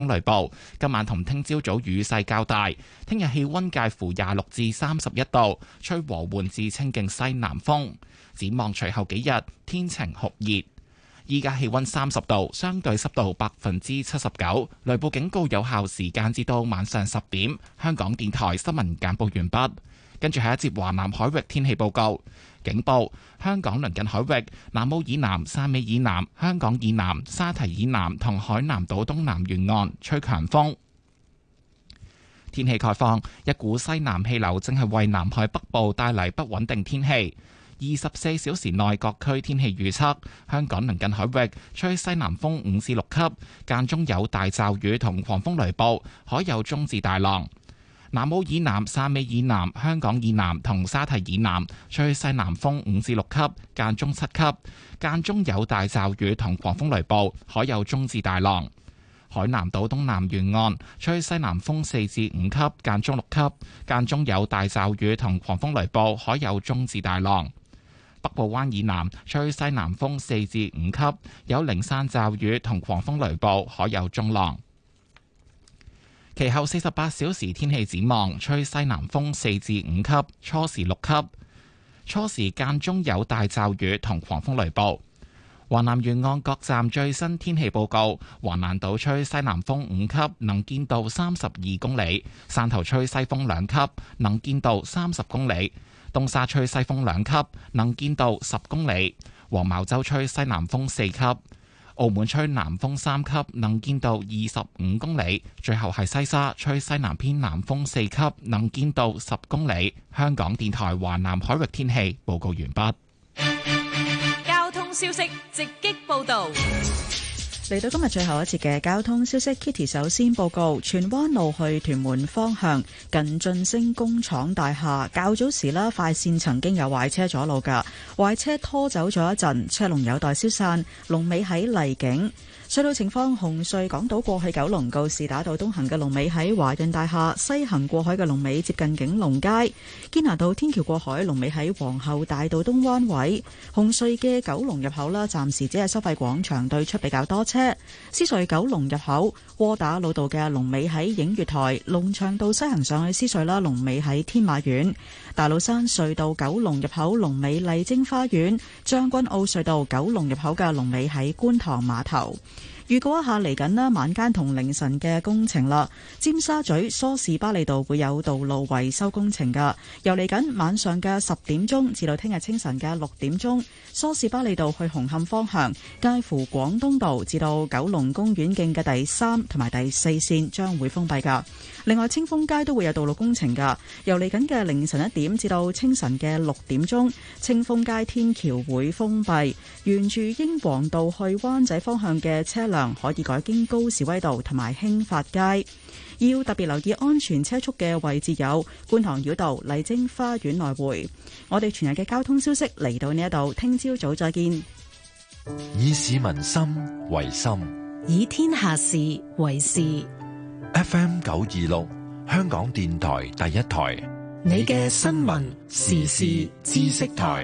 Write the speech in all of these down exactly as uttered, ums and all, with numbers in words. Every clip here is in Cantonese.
雷暴，今晚同聽朝早雨勢較大。聽日氣溫介乎廿六至三十一度，吹和緩至清勁西南風。展望隨後幾日天晴酷熱。依家氣溫三十度，相對濕度百分之七十九。雷暴警告有效時間至到晚上十點。香港電台新聞簡報完畢。跟住係一節華南海域天氣報告。警報：香港鄰近海域、南澳以南、汕尾以南、香港以南、沙堤以南同海南島東南沿岸吹強風。天氣概況：一股西南氣流正係為南海北部帶嚟不穩定天氣。二十四小時內各區天氣預測：香港鄰近海域吹西南風五至六級，間中有大驟雨同狂風雷暴，海有中至大浪。南澳以南、汕尾以南、香港以南同沙堤以南吹西南風五至六級，間中七級，間中有大驟雨同狂風雷暴，海有中至大浪。海南島東南沿岸吹西南風四至五級，間中六級，間中有大驟雨同狂風雷暴，海有中至大浪。北部灣以南吹西南風四至五級，有零散驟雨同狂風雷暴，海有中浪。其後四十八小時天氣展望，吹西南風四至五級，初時六級，初時間中有大驟雨同狂風雷暴。華南沿岸各站最新天氣報告：華南島吹西南風五級，能見度三十二公里；汕頭吹西風兩級，能見度三十公里；東沙吹西風兩級，能見度十公里；黃茅洲吹西南風四級。澳門吹南風三級，能見度二十五公里。最後係西沙吹西南偏南風四級，能見度十公里。香港電台華南海域天氣報告完畢。 交通消息直擊報道。 嚟到今日最後一節嘅交通消息 ，Kitty 首先報告：荃灣路去屯門方向近晉升工廠大廈，較早時啦，快線曾經有壞車阻路㗎，壞車拖走咗一陣，車龍有待消散，龍尾喺荔景。隧道情況：紅隧港島過去九龍告士打道東行嘅龍尾喺華潤大廈，西行過海嘅龍尾接近景隆街。堅拿道天橋過海龍尾喺皇后大道東灣位。紅隧嘅九龍入口啦，暫時只係收費廣場對出比較多車。獅隧九龍入口窩打老道嘅龍尾喺映月台，龍翔道西行上去獅隧啦，龍尾喺天馬苑。大老山隧道九龍入口龍尾麗晶花園，將軍澳隧道九龍入口嘅龍尾喺觀塘碼頭。預告一下嚟緊啦，晚間同凌晨嘅工程啦，尖沙咀梳士巴利道會有道路維修工程噶。由嚟緊晚上嘅十點鐘至到聽日清晨嘅六點鐘，梳士巴利道去紅磡方向，介乎廣東道至到九龍公園徑嘅第三同埋第四線將會封閉噶。另外，清風街都會有道路工程噶。由嚟緊嘅凌晨一點至到清晨嘅六點鐘，清風街天橋會封閉，沿住英皇道去灣仔方向嘅車輛可以改經高士威道同埋興發街。要特別留意安全車速嘅位置有觀塘繞道、麗晶花園來回。我哋全日嘅交通消息嚟到呢一度，聽朝早再見。 以市民心為心， 以天下事為事。 F M 九二六，香港電台第一台， 你嘅新聞時事知識台。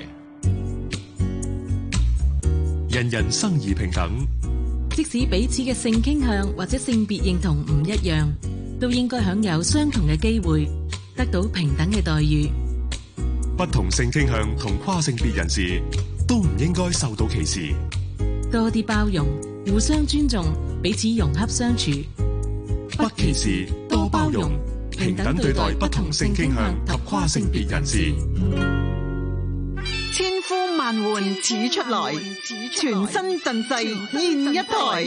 人人生而平等， 即使彼此嘅性傾向或者性別認同唔一樣，都應該享有相同嘅機會，得到平等嘅待遇。 不同性傾向同跨性別人士都唔應該受到歧視。 多啲包容，互相尊重，彼此融洽相處。 不歧視，多包容，平等對待不同性傾向及跨性別人士。 千呼萬喚始出來，全新陣勢現一台。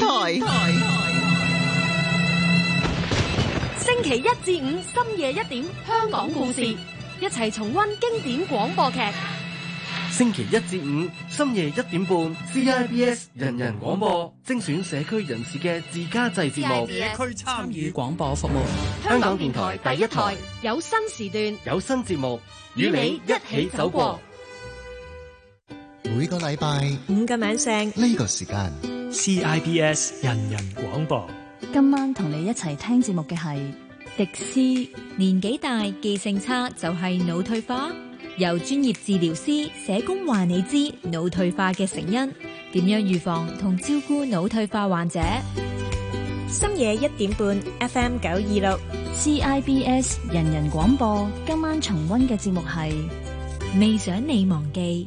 星期一至五深夜一點，香港故事，一齊重溫經典廣播劇。 星期一至五深夜一點半 ，C I B S 人人廣播精選社區人士嘅自家製節目， 社區參與廣播服務。 香港電台第一台有新時段， 有新節目，與你一起走過。 每個禮拜五個晚上呢個時間 ，C I B S 人人廣播。 今晚同你一齊聽節目嘅係迪斯。 年紀大記性差就係腦退化，由專業治療師社工話你知腦退化嘅成因，點樣預防同照顧腦退化患者。 深夜一點半 F M 九二六 C I B S 人人廣播，今晚重溫嘅節目係未想你忘記。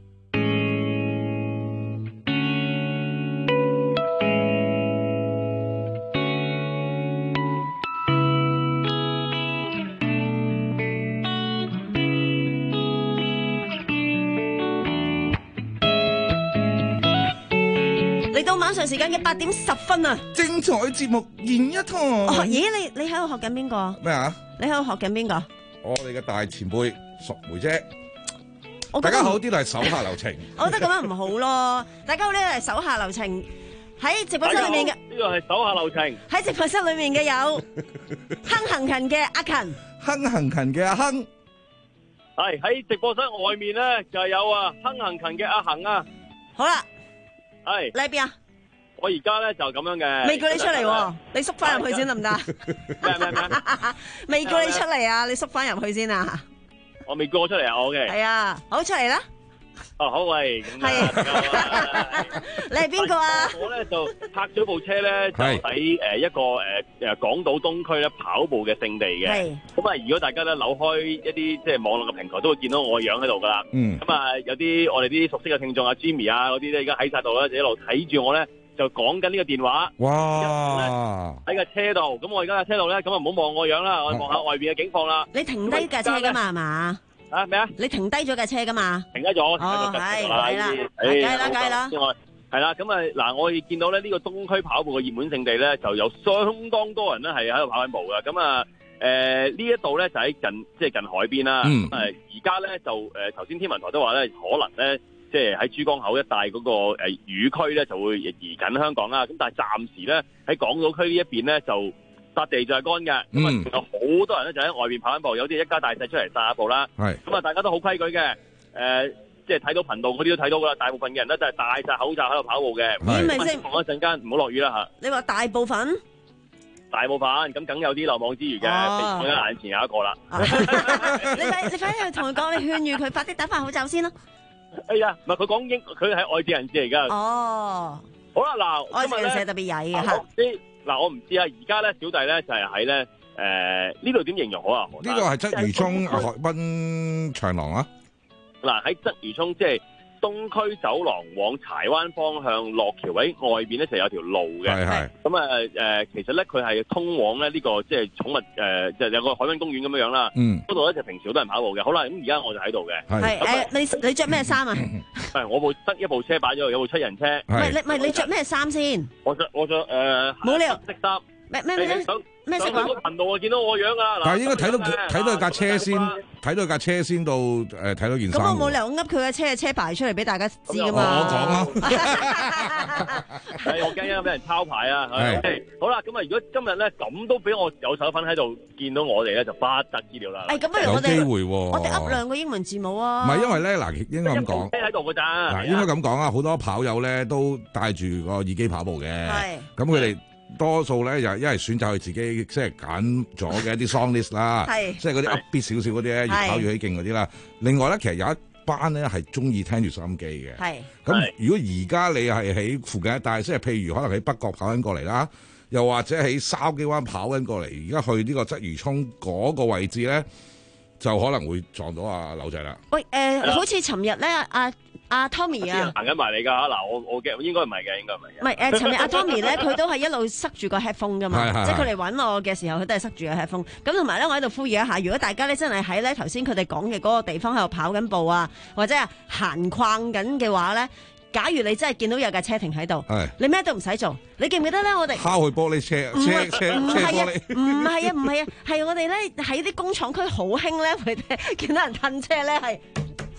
晚上時間嘅八點十分啊！ 精彩節目現一堂。 哦，咦，你你喺度學緊邊個？ 咩啊？ 你喺度學緊邊個？ 我哋嘅大前輩淑梅姐。大家好，呢度係手下留情。 我覺得咁樣唔好咯。大家好，呢度係手下留情。喺直播室裏面嘅呢個係手下留情。 喺直播室裏面嘅有哼行勤嘅阿勤， 哼行勤嘅阿亨。 係喺直播室外面咧就係有啊哼行勤嘅阿恒啊。 好啦， 係你喺邊啊？ 我而家咧就咁樣嘅， 未叫你出嚟喎，你縮翻入去先得唔得？ 咩咩咩？ 未叫你出嚟啊，你縮翻入去先啊！ 我未叫我出嚟啊，我嘅。 係啊，好出嚟啦！ 哦，好喂，係， 你係邊個啊？ 我咧就泊咗部車咧，就喺誒一個誒誒港島東區咧跑步嘅聖地嘅。係。咁啊，如果大家咧扭開一啲即係網絡嘅平台，都會見到我嘅樣喺度噶啦。嗯。咁啊，有啲我哋啲熟悉嘅聽眾啊 Jimmy 啊嗰啲咧，而家喺晒度咧，就一路睇住我咧。就講緊呢個電話， 哇！ 喺架車度，咁我而家架車度咧，咁啊唔好望我樣啦，我望下外邊嘅景況啦。 你停低架車噶嘛？係嘛？ 啊咩啊？ 你停低咗架車噶嘛？ 停低咗。 哦，係係啦，梗係啦，梗係啦。 係啦，咁啊嗱，我哋見到咧呢個東區跑步嘅熱門勝地咧，就有相當多人咧係喺度跑緊步嘅。咁啊誒呢一度咧就喺近即係近海邊啦。誒而家咧就誒頭先天文台都話咧可能咧。即係喺珠江口一帶嗰個誒雨區咧，就會移緊香港啦。咁但係暫時咧喺港島區呢一邊咧就笪地就係乾嘅。咁啊有好多人咧就喺外邊跑緊步，有啲一家大細出嚟散下步啦。係咁啊，大家都好規矩嘅。誒，即係睇到頻道嗰啲都睇到噶啦。大部分嘅人咧就係戴晒口罩喺度跑步嘅。 係咪先？ 望一陣間唔好落雨啦嚇。 你話大部分？ 大部分咁梗有啲漏網之魚嘅。我而家眼前有一個啦。 你快你快啲去同佢講，你勸喻佢快啲戴翻口罩先啦。 哎呀，唔係佢講英，佢係外籍人士嚟噶。 哦， 好啦，嗱， 外籍人士特別曳嘅吓。 嗱，我唔知啊，而家咧小弟咧就係喺咧誒呢度點形容好啊？ 呢個係鰂魚涌海濱長廊啊。嗱， 喺鰂魚涌即係東區走廊往柴灣方向落橋位外邊咧就有條路嘅。係係。咁啊誒，其實咧佢係通往咧呢個即係寵物誒，就有個海濱公園咁樣樣啦。嗯。嗰度咧就平時好多人跑步嘅。好啦，咁而家我就喺度嘅。 係誒，你你着咩衫啊？ 係我部得一部車擺咗，有部七人車。 唔係你唔係你着咩衫先？ 我着我着誒。冇理由。 色衫。 咩咩咩？咩色話？ 上個頻道我見到我樣啊！ 但係應該睇到睇到架車先，睇到架車先到誒睇到件衫。 咁我冇理由噏佢嘅車嘅車牌出嚟俾大家知噶嘛？ 我講啊！係我驚啊，俾人抄牌啊！係好啦，咁啊，如果今日咧咁都俾我有手份喺度見到我哋咧，就不得之了啦！ 誒，咁不如我哋有機會喎， 我哋噏兩個英文字母啊！ 唔係因為咧嗱，應該咁講， 喺度噶咋？ 嗱，應該咁講啊！好多跑友咧都帶住個耳機跑步嘅，係咁佢哋。多數咧就一係選擇佢自己即係揀咗嘅一啲 song list 啦，即係嗰啲 upbeat 少少嗰啲咧，越跑越起勁嗰啲啦。另外咧，其實有一班咧係中意聽住收音機嘅。係咁，如果而家你係喺附近一帶，即係譬如可能喺北角跑緊過嚟啦，又或者喺筲箕灣跑緊過嚟，而家去呢個鰂魚涌嗰個位置咧，就可能會撞到阿劉仔啦。 喂，誒，好似尋日咧，阿阿 Tommy 啊， 行緊埋嚟㗎嚇！嗱，我我嘅應該唔係嘅，應該唔係嘅。 唔係誒，尋日阿 Tommy 咧，佢都係一路塞住個 headphone 㗎嘛，即係佢嚟揾我嘅時候，佢都係塞住個 headphone。咁同埋咧，我喺度呼籲一下，如果大家咧真係喺咧頭先佢哋講嘅嗰個地方喺度跑緊步啊，或者係閒逛緊嘅話咧，假如你真係見到有架車停喺度，你咩都唔使做，你記唔記得咧？我哋敲去玻璃車，車車車玻璃， 唔係啊，唔係啊，係我哋咧喺啲工廠區好興咧，佢哋見到人褪車咧係。咁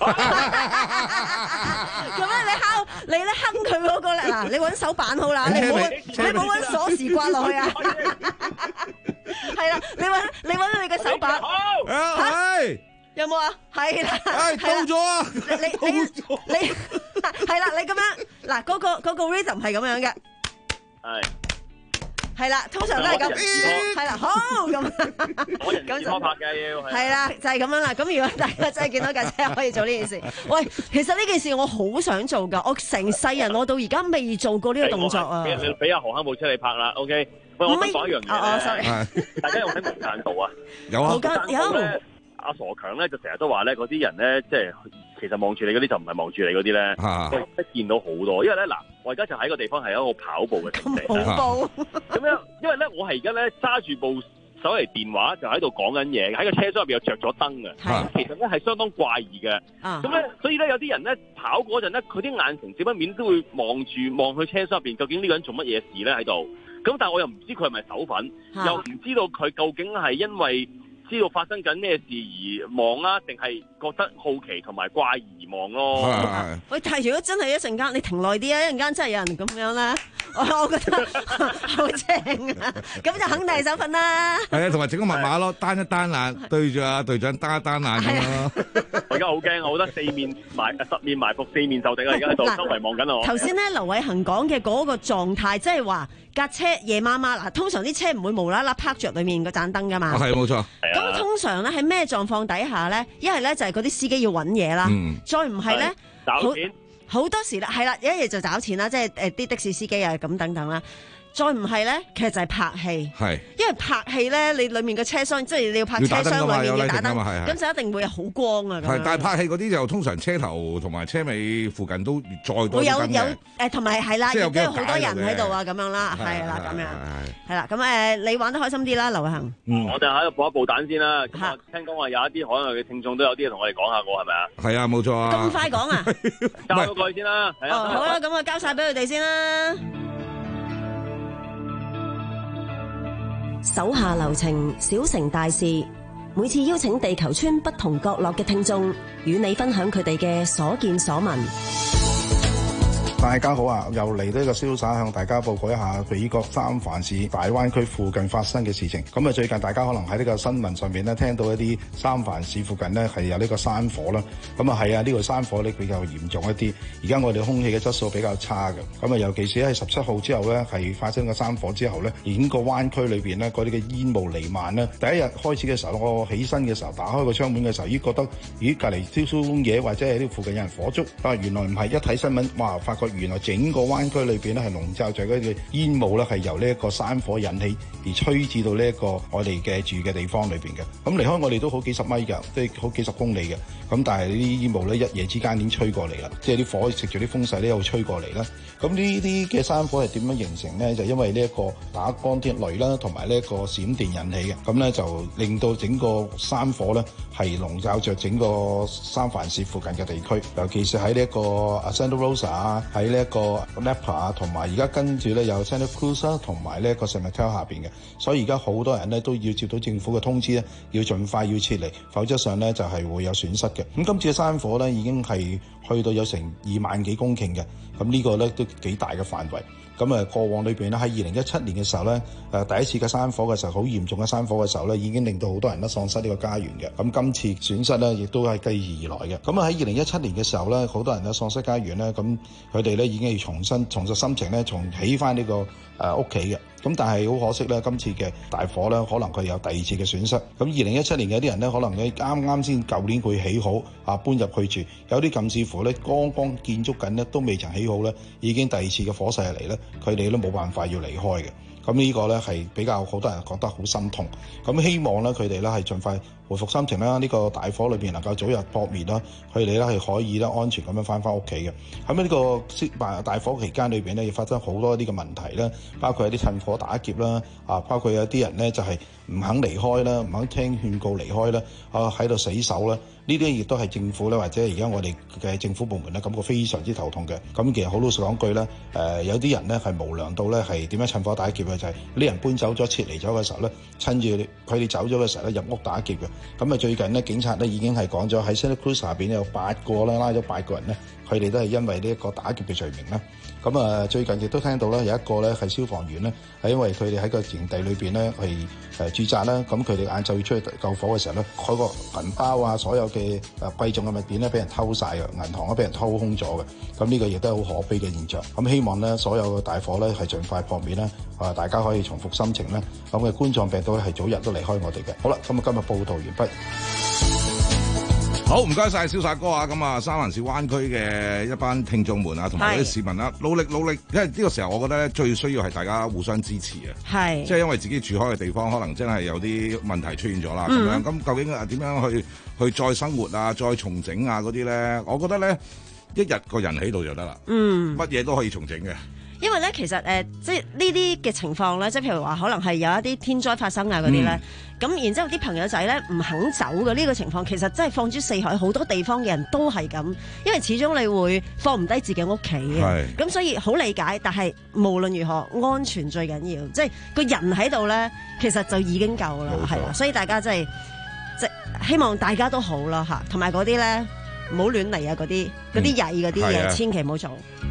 咧你敲你咧哼佢嗰個咧嗱，你搵手板好啦，你唔好你唔好搵鎖匙刮落去啊！係啦，你搵你搵你嘅手板，係有冇啊？係啦， 係到咗啊！ 你你你係啦，你咁樣嗱，嗰個嗰個 rhythm 係咁樣嘅，係。係啦，通常都係咁，係啦，好咁， 咁就拍嘅要係啦，就係咁樣啦。咁如果大家真係見到架車可以做呢件事，喂，其實呢件事我好想做噶，我成世人我到而家未做過呢個動作啊。 俾俾阿航空部車你拍啦 ，OK。 喂，我想講一樣嘢哦哦，sorry， 大家有冇睇無間道啊？ 有啊， 無間有。 阿傻強咧就成日都話咧，嗰啲人咧即係其實望住你嗰啲就唔係望住你嗰啲咧，我一見到好多。因為咧嗱，我而家就喺個地方係一個跑步嘅場地啦。 恐怖咁樣，因為咧我係而家咧揸住部手提電話就喺度講緊嘢，喺個車廂入邊又着咗燈嘅。其實咧係相當怪異嘅。咁咧，所以咧有啲人咧跑嗰陣咧，佢啲眼神少不免都會望住望去車廂入邊，究竟呢個人做乜嘢事咧喺度？咁但係我又唔知佢係咪手粉，又唔知道佢究竟係因為知道發生緊咩事而望啊，定係覺得好奇同埋怪而望咯？ 喂，但係如果真係一陣間你停耐啲啊，一陣間真係有人咁樣啦，我我覺得好正啊！咁就肯定係手份啦。 係啊，同埋整個密碼咯，單一單眼對住阿隊長單一單眼咁咯。 我而家好驚，我覺得四面埋十面埋伏，四面受敵啊！而家喺度周圍望緊我。 頭先咧，劉偉恒講嘅嗰個狀態，即係話架車夜媽媽嗱，通常啲車唔會無啦啦拍着裡面個盞燈噶嘛。 係冇錯。 咁通常咧喺咩狀況底下咧？一係咧就係嗰啲司機要揾嘢啦，嗯、再唔係咧， 找錢。 好多時啦，係啦，一係就找錢啦，即係誒啲的士司機啊咁等等啦。再唔係咧，其實就係拍戲，係，因為拍戲咧，你裡面嘅車廂，即係你要拍車廂裡面要打燈，咁就一定會好光啊。 係，但係拍戲嗰啲就通常車頭同埋車尾附近都再多燈嘅。 會有有誒，同埋係啦，亦都有好多人喺度啊，咁樣啦，係啦，咁樣係啦。咁誒，你玩得開心啲啦，劉偉恒。 我哋喺度播一部彈先啦。咁啊，聽講話有一啲海外嘅聽眾都有啲嘢同我哋講下過，係咪啊？ 係啊，冇錯啊。 咁快講啊？ 交咗過去先啦。 哦，好啦，咁啊，交晒俾佢哋先啦。手下留情，小城大事。每次邀請地球村不同角落嘅聽眾，與你分享佢哋嘅所見所聞。 大家好啊！又嚟到呢個瀟灑向大家報告一下美國三藩市大灣區附近發生嘅事情。咁啊，最近大家可能喺呢個新聞上面咧聽到一啲三藩市附近呢係有呢個山火啦。咁啊係啊，呢個山火咧比較嚴重一啲。而家我哋空氣嘅質素比較差嘅。咁啊，尤其是喺十七號之後咧，係發生個山火之後咧，而呢個灣區裏邊呢嗰啲嘅煙霧瀰漫咧，第一日開始嘅時候，我起身嘅時候打開個窗門嘅時候，已經覺得咦隔離燒燒嘢或者係呢附近有人火燭。啊，原來唔係，一睇新聞，哇，發覺原來整個灣區裏邊咧係籠罩住嗰啲煙霧咧，係由呢一個山火引起而吹至到呢一個我哋嘅住嘅地方裏邊嘅。咁離開我哋都好幾十米㗎，都好幾十公里嘅。咁但係呢啲煙霧咧一夜之間已經吹過嚟啦，即係啲火食住啲風勢咧又吹過嚟啦。咁呢啲嘅山火係點樣形成咧？就因為呢一個打光天雷啦，同埋呢一個閃電引起嘅。咁咧就令到整個山火咧係籠罩着整個三藩市附近嘅地區，尤其是喺呢一個 Santa Rosa 啊，喺呢一個 Napa 啊，同埋而家跟住咧有 Santa Cruz 啊，同埋呢一個 San Mateo 下邊嘅。所以而家好多人咧都要接到政府嘅通知咧，要盡快要撤離，否則上咧就係會有損失嘅。咁今次嘅山火咧已經係去到有成二萬幾公頃嘅，咁呢個咧都幾大嘅範圍。咁啊，過往裏邊咧喺二零一七年嘅時候咧，誒第一次嘅山火嘅時候，好嚴重嘅山火嘅時候咧，已經令到好多人都喪失呢個家園嘅。咁今次損失咧，亦都係繼而而來嘅。咁啊喺二零一七年嘅時候咧，好多人都喪失家園咧，咁佢哋咧已經要重新重拾心情咧，重起翻呢個誒屋企嘅。咁但係好可惜咧，今次嘅大火咧，可能佢有第二次嘅損失。咁二零一七年有啲人咧，可能咧啱啱先舊年佢起好啊，搬入去住，有啲甚至乎咧剛剛建築緊咧，都未曾起好咧，已經第二次嘅火勢嚟咧，佢哋都冇辦法要離開嘅。咁呢個咧係比較好多人覺得好心痛。咁希望咧佢哋咧係盡快回復心情啦，呢個大火裏邊能夠早日撲滅啦，佢哋咧係可以咧安全咁樣翻返屋企嘅。喺呢個大火期間裏邊咧，亦發生好多啲嘅問題啦，包括有啲趁火打劫啦，啊，包括有啲人咧就係唔肯離開啦，唔肯聽勸告離開啦，啊喺度死守啦。呢啲亦都係政府咧，或者而家我哋嘅政府部門咧，感覺非常之頭痛嘅。咁其實好老實講句咧，誒有啲人咧係無良到咧係點樣趁火打劫嘅，就係呢人搬走咗、撤離咗嘅時候咧，趁住佢哋走咗嘅時候咧入屋打劫嘅。咁啊最近咧警察咧已經係講咗喺 Santa Cruz 下邊有八個啦，拉咗八個人咧，佢哋都係因為呢一個打劫嘅罪名啦。咁啊最近亦都聽到咧有一個咧係消防員咧，係因為佢哋喺個營地裏邊咧係誒駐紮啦，咁佢哋晏晝要出去救火嘅時候咧，佢個銀包啊所有嘅誒貴重嘅物件咧俾人偷晒嘅，銀行都俾人偷空咗嘅。咁呢個亦都係好可悲嘅現象。咁希望咧所有嘅大火咧係盡快撲滅啦，啊大家可以重復心情啦。咁嘅冠狀病毒咧係早日都離開我哋嘅。好啦，咁啊今日報道完畢。 好，唔該晒瀟灑哥啊！咁啊，三藩市灣區嘅一班聽眾們啊，同埋啲市民啦，努力努力，因為呢個時候我覺得咧最需要係大家互相支持啊！係，即係因為自己住開嘅地方，可能真係有啲問題出現咗啦，咁、嗯、樣咁究竟啊點樣去去再生活啊、再重整啊嗰啲咧？我覺得咧一日個人喺度就得啦，嗯，乜嘢都可以重整嘅。因為咧，其實誒、呃，即係呢啲嘅情況咧，即係譬如話，可能係有一啲天災發生啊嗰啲咧，咁、嗯、然之後啲朋友仔咧唔肯走嘅呢、這個情況，其實真係放諸四海，好多地方嘅人都係咁，因為始終你會放唔低自己屋企嘅，咁所以好理解。但係無論如何，安全最緊要，即係個人喺度咧，其實就已經夠啦，係啦。所以大家真係即係希望大家都好啦嚇，同埋嗰啲咧唔好亂嚟啊，嗰啲嗰啲曳嗰啲嘢，千祈唔好做。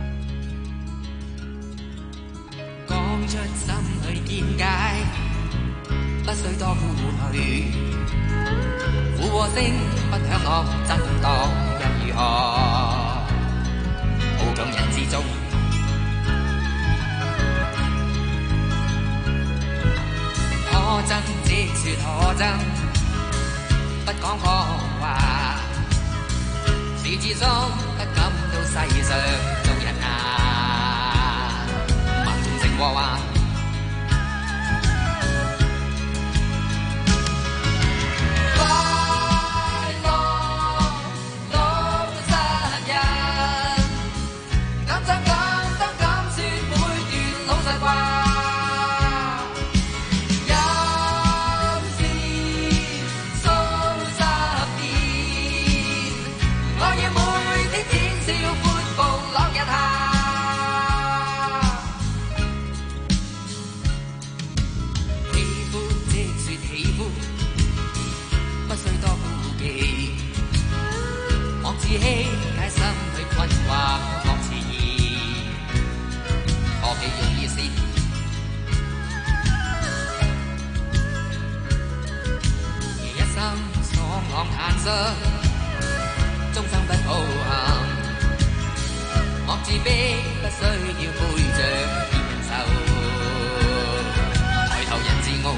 講出心去見解，不需多顧慮。附和聲不響我震盪又如何？好感人之中，可真即說可真，不講謊話。處之中不感到世上做人啊，問情和話。自欺解心裏困惑莫遲疑，何其容易事。一心爽朗坦率，終生不抱憾。莫自卑，不需要背著別人愁，抬頭人自傲。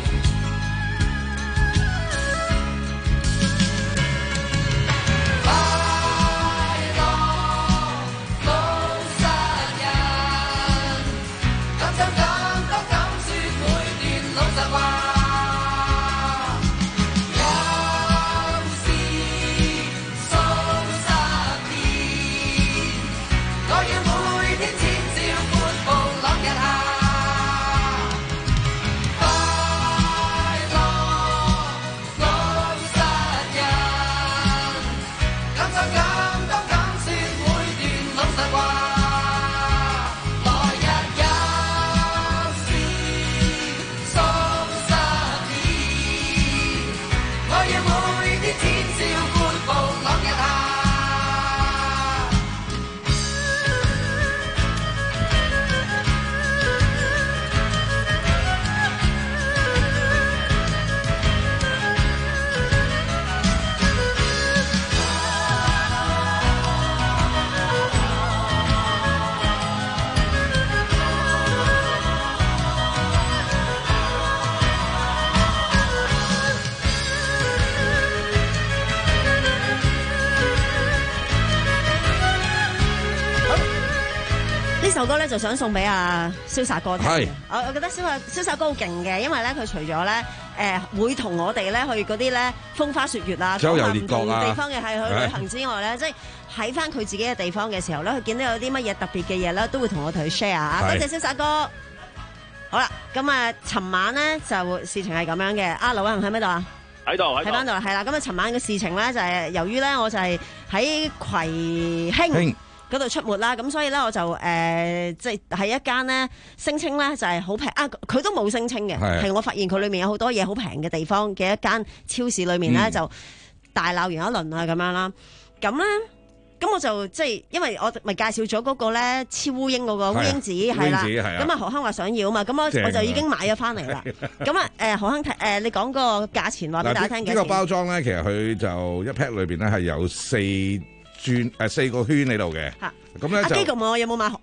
呢首歌咧就想送俾阿瀟灑哥聽。我我覺得瀟灑瀟灑哥好勁嘅，因為咧佢除咗咧誒會同我哋咧去嗰啲咧風花雪月啊，周遊列國啊，地方嘅係去旅行之外咧，即係喺翻佢自己嘅地方嘅時候咧，佢見到有啲乜嘢特別嘅嘢咧，都會同我同佢 share 啊。多謝瀟灑哥。好啦，咁啊，尋晚咧就事情係咁樣嘅。阿劉偉恒喺邊度啊？喺度，喺翻度係啦。咁啊，尋晚嘅事情咧就係由於咧我就係喺葵興嗰度出沒啦，咁所以咧我就誒即係喺一間咧聲稱咧就係好平啊，佢都冇聲稱嘅，係我發現佢裏面有好多嘢好平嘅地方嘅一間超市裏面咧、嗯、就大鬧完一輪啊咁樣啦，咁咧咁我就即係因為我咪介紹咗嗰個咧超烏蠅嗰個烏蠅紙係啦，咁啊何亨話想要啊嘛，咁我我就已經買咗翻嚟啦，咁啊誒何亨誒、呃、你講個價錢話俾大家聽嘅。呢、這個包裝咧其實佢就一 pack 裏邊咧係有四轉誒四個圈喺度嘅，咁咧就阿基局問我有冇買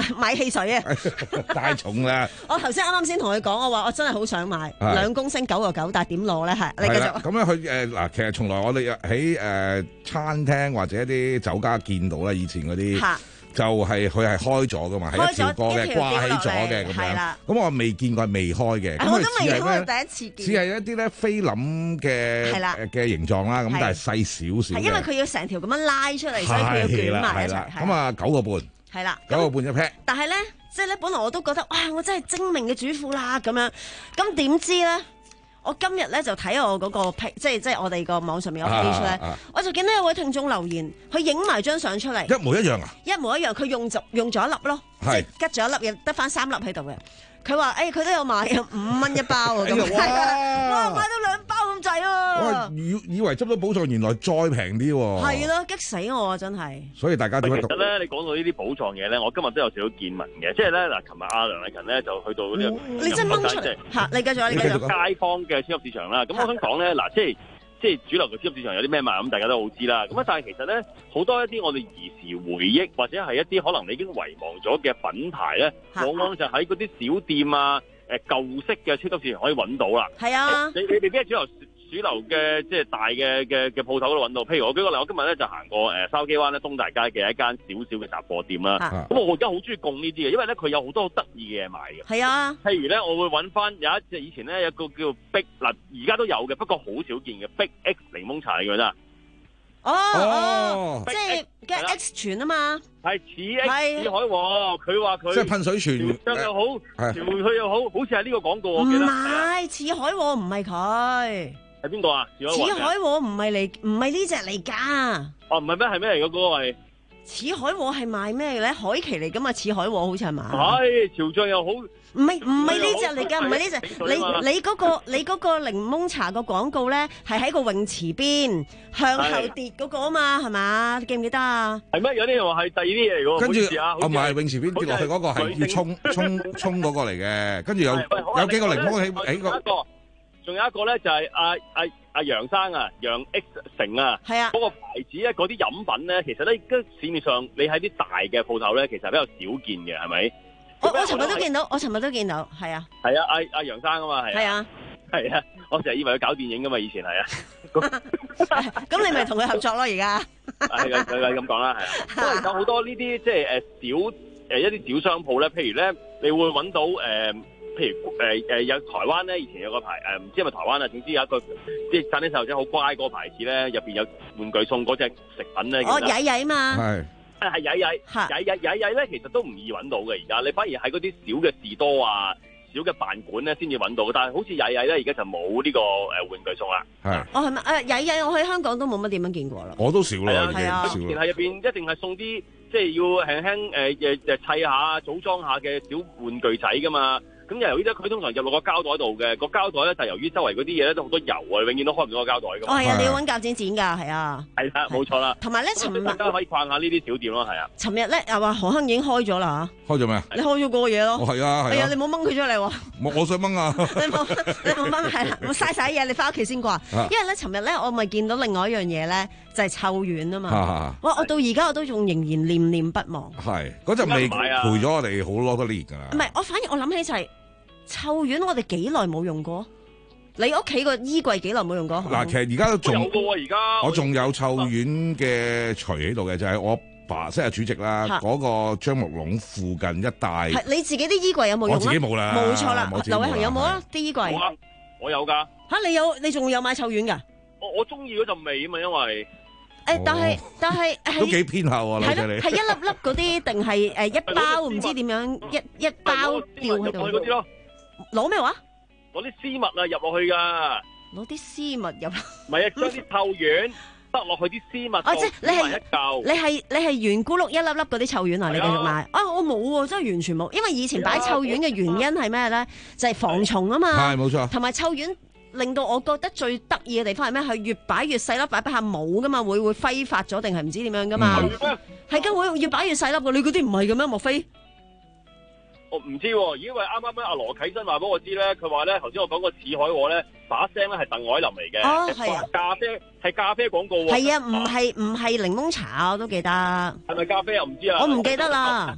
買汽水啊！ 太重啦！ 我頭先啱啱先同佢講，我話我真係好想買兩公升九個九，但係點攞咧？係你繼續。 咁樣佢誒嗱，其實從來我哋喺誒餐廳或者一啲酒家見到咧，以前嗰啲就係佢係開咗噶嘛，係一條過嘅掛起咗嘅咁樣。咁我未見過未開嘅。 我都未開，第一次見。 只係一啲咧菲林嘅嘅形狀啦，咁但係細少少。係因為佢要成條咁樣拉出嚟，所以佢要捲埋一齊。 咁啊九個半。係啦，九個半一 pack。 但係咧，即係咧，本來我都覺得哇，我真係精明嘅主婦啦咁樣。咁點知咧？我今日咧就睇我嗰、嗰個即係即係我哋個網上面有 page 咧，啊啊、我就見到有位聽眾留言，佢影埋張相出嚟， 一模一樣啊！ 一模一樣，佢用就用咗一粒咯，是即係吉咗一粒嘢，得翻三粒喺度嘅。佢話：誒，佢都有買啊，五蚊一包啊，咁係啊，哇，買到兩包咁滯啊！ 以以為執到寶藏，原來再平啲喎。 係咯，激死我啊！真係。 所以大家點解？ 其實咧，你講到呢啲寶藏嘢咧，我今日都有少少見聞嘅，即係咧嗱，琴日阿梁麗勤咧就去到呢個， 你真掹出嚟嚇！你繼續，你繼續。 街坊嘅超級市場啦，咁我想講咧，嗱，即係。即係主流嘅超級市場有啲咩賣，咁大家都好知啦。咁啊，但係其實咧，好多一啲我哋兒時回憶，或者係一啲可能你已經遺忘咗嘅品牌咧，往往就喺嗰啲小店啊、誒舊式嘅超級市場可以揾到啦。 係啊， 你你未必係主流主流嘅即係大嘅嘅嘅鋪頭嗰度揾到。譬如我舉個例，我今日咧就行過誒筲箕灣咧東大街嘅一間少少嘅雜貨店啦。咁、啊、我而家好中意供呢啲嘅，因為咧佢有好多好得意嘅嘢賣嘅。 係啊， 譬如咧，我會揾翻有一隻以前咧有一個叫碧嗱，而家都有嘅，不過好少見嘅碧 X 檸檬茶嚟嘅啫。 哦哦，即係嘅 X 泉啊嘛， 係似 X 似海喎，佢話佢即係噴水泉， 調又好，調佢又好，好似係呢個廣告我記得。 唔係似海喎，唔係佢。 係邊個啊？ 似海喎唔係嚟，唔係呢隻嚟㗎。 哦，唔係咩？係咩嚟嘅嗰個係？ 似海喎係賣咩嘅咧？海琪嚟㗎嘛？似海喎好似係嘛？ 係潮醬又好。 唔係唔係呢隻嚟㗎，唔係呢隻。你你嗰個你嗰個檸檬茶個廣告咧，係喺個泳池邊向後跌嗰個啊嘛，係嘛？你記唔記得啊？ 係咩？有啲人話係第二啲嘢嚟㗎。 跟住啊，唔係泳池邊跌落去嗰個係要沖沖沖嗰個嚟嘅。跟住有有幾個檸檬喺喺個。 仲有一個咧，就係阿阿阿楊生啊，楊 X 成啊， 係啊， 嗰個牌子咧，嗰啲飲品咧，其實咧，而家市面上你喺啲大嘅鋪頭咧，其實比較少見嘅，係咪？ 我我尋日都見到，我尋日都見到，係啊， 係啊，阿阿楊生啊嘛，係係啊， 係啊，我成日以為佢搞電影噶嘛，以前係啊， 咁你咪同佢合作咯，而家係係係咁講啦，係啊，因為有好多呢啲即係誒小誒一啲小商鋪咧，譬如咧，你會揾到誒。譬如誒誒、呃、有台灣咧，以前有個牌誒，唔、呃、知係咪台灣啊？總之有一個即係讚啲細路仔好乖嗰個牌子咧，入邊有玩具送嗰隻食品咧。 哦，曳曳嘛， 係係係曳曳，曳曳曳曳咧，其實都唔易揾到嘅。而家你反而喺嗰啲小嘅士多啊、小嘅飯館咧，先至揾到。但係好似曳曳咧，而家就冇呢個誒玩具送啦。 係哦，係咪誒曳曳？我喺香港都冇乜點樣見過啦。 我都少啦， 係啊， 以前係入邊一定係送啲即係要輕輕誒誒誒砌下、組裝下嘅小玩具仔噶嘛。咁由於咧，佢通常入落個膠袋度嘅，個膠袋咧，就由於周圍嗰啲嘢咧都好多油啊，永遠都開唔到個膠袋噶。 哦，係啊，你要揾鉸剪剪㗎，係啊。 係啦，冇錯啦。 同埋咧，尋日大家可以逛下呢啲小店咯，係啊。 尋日咧又話何亨已經開咗啦嚇。開咗咩？ 你開咗個嘢咯。 哦，係啊，係啊。你冇掹佢出嚟喎。 我我想掹啊。 你冇你冇掹係啦，冇嘥晒嘢，你翻屋企先啩。因為咧，尋日咧我咪見到另外一樣嘢咧，就係臭丸啊嘛。哇！我到而家我都仲仍然念念不忘。 係嗰陣味陪咗我哋好多年㗎啦。 唔係，我反而我諗起就係。臭丸我哋幾耐冇用過？你屋企個衣櫃幾耐冇用過？ 嗱，其實而家都仲有嘅，而家我仲有臭丸嘅錘喺度嘅，就係、是、我爸即係主席啦，嗰個樟木籠附近一帶。係你自己啲衣櫃有冇用？ 我自己冇啦， 冇錯啦。劉偉恒有冇啊？啲衣櫃我，我有㗎。 嚇，你有你仲有買臭丸㗎？ 我我中意嗰陣味啊嘛，因為。 誒，但係但係都幾偏後啊， 係咯，係一粒粒嗰啲定係誒一包唔知點樣一一包吊喺度嗰啲咯。 攞咩話？ 攞啲絲襪啊入落去噶。 攞啲絲襪入。 唔係啊，將啲臭丸塞落去啲絲襪。 哦，即係你係一嚿。 你係你係圓咕碌一粒粒嗰啲臭丸啊？你繼續買。啊，我冇喎，真係完全冇。因為以前擺臭丸嘅原因係咩咧？就係防蟲啊嘛。 係冇錯。 同埋臭丸令到我覺得最得意嘅地方係咩？係越擺越細粒，擺擺下冇噶嘛，會會揮發咗定係唔知點樣噶嘛？係㗎，會越擺越細粒㗎。你嗰啲唔係嘅咩？莫非？ 我唔知喎，因為啱啱咧阿羅啟新話俾我知咧，佢話咧頭先我講個似海喎咧，把聲咧係鄧藹霖嚟嘅。 哦，係啊， 咖啡係咖啡廣告喎。 係啊，唔係唔係檸檬茶，我都記得。 係咪咖啡又唔知啊？ 我唔記得啦。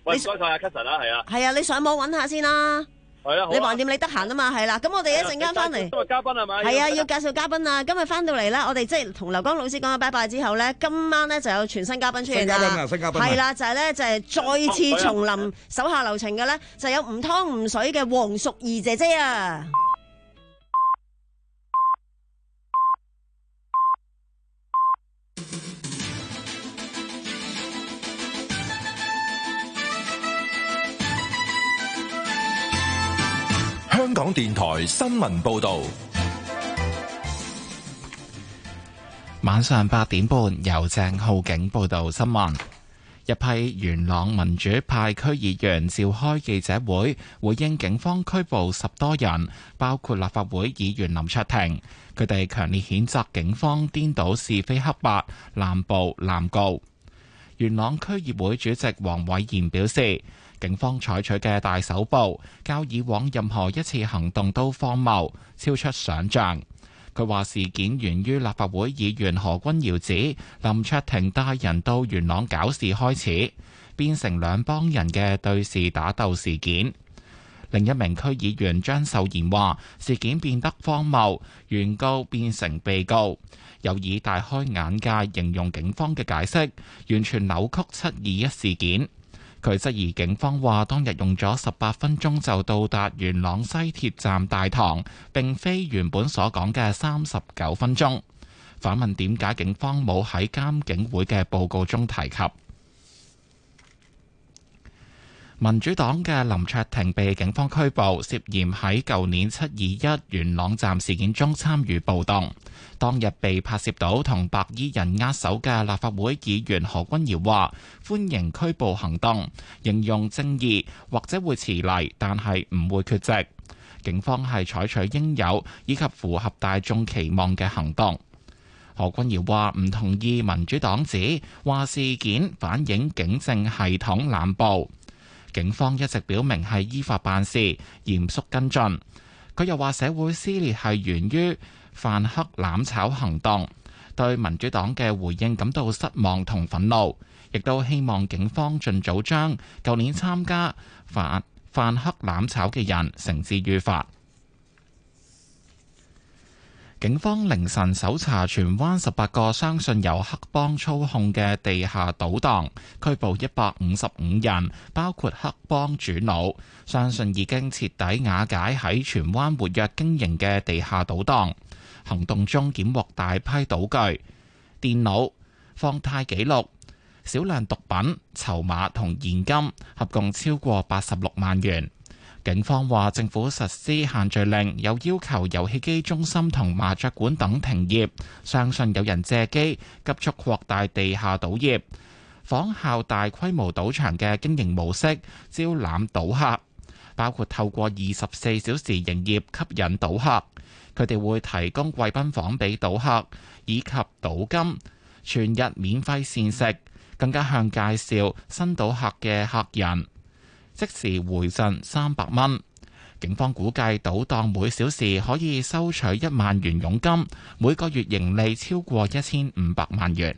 喂，唔該晒阿 Cousin 啦，係啊， 係啊，你上網揾下先啦。 係啊， 你橫掂你得閒啊嘛，係啦，咁我哋一陣間翻嚟， 今日嘉賓係咪？ 係啊，要介紹嘉賓啊！今日翻到嚟咧，我哋即係同劉江老師講咗拜拜之後咧，今晚咧就有全新嘉賓出現啦。 新嘉賓啊，新嘉賓係啦，就係咧就係再次重臨手下留情嘅咧，就有唔湯唔水嘅黃淑儀姐姐啊！ 香港電台新聞報道， 晚上八點半由鄭浩景報道新聞。一批元朗民主派區議員召開記者會，回應警方拘捕十多人，包括立法會議員林卓廷。佢哋強烈譴責警方顛倒是非黑白、濫捕濫告。元朗區議會主席黃偉賢表示，警方採取嘅大手部，較以往任何一次行動都荒謬，超出想象。佢話事件源於立法會議員何君堯指林卓廷帶人到元朗搞事開始，變成兩幫人嘅對視打鬥事件。另一名區議員張秀賢話事件變得荒謬，原告變成被告，又以大開眼界形容警方嘅解釋，完全扭曲七二一事件。佢質疑警方話當日用咗十八分鐘就到達元朗西鐵站大堂，並非原本所講嘅三十九分鐘。反問點解警方冇喺監警會嘅報告中提及。民主黨嘅林卓廷被警方拘捕，涉嫌喺舊年七二一元朗站事件中參與暴動。當日被拍攝到同白衣人握手嘅立法會議員何君堯話歡迎拘捕行動，形容正義或者會遲嚟，但係唔會缺席。警方係採取應有以及符合大眾期望嘅行動。何君堯話唔同意民主黨指話事件反映警政系統濫捕。警方一直表明係依法辦事，嚴肅跟進。佢又話社會撕裂係源於泛黑攬炒行動，對民主黨嘅回應感到失望同憤怒，亦都希望警方盡早將舊年參加泛泛黑攬炒嘅人繩之於法。警方凌晨搜查荃灣十八個相信由黑幫操控嘅地下賭檔，拘捕一百五十五人，包括黑幫主腦，相信已經徹底瓦解喺荃灣活躍經營嘅地下賭檔。行動中檢獲大批賭具、電腦、放貸記錄、少量毒品、籌碼同現金，合共超過八十六萬元。警方話，政府實施限聚令，有要求遊戲機中心同麻雀館等停業，相信有人借機急速擴大地下賭業，仿效大規模賭場嘅經營模式，招攬賭客，包括透過二十四小時營業吸引賭客。佢哋會提供貴賓房俾賭客，以及賭金，全日免費膳食，更加向介紹新賭客嘅客人即時回贈三百蚊。警方估計賭檔每小時可以收取一萬元佣金，每個月盈利超過一千五百萬元。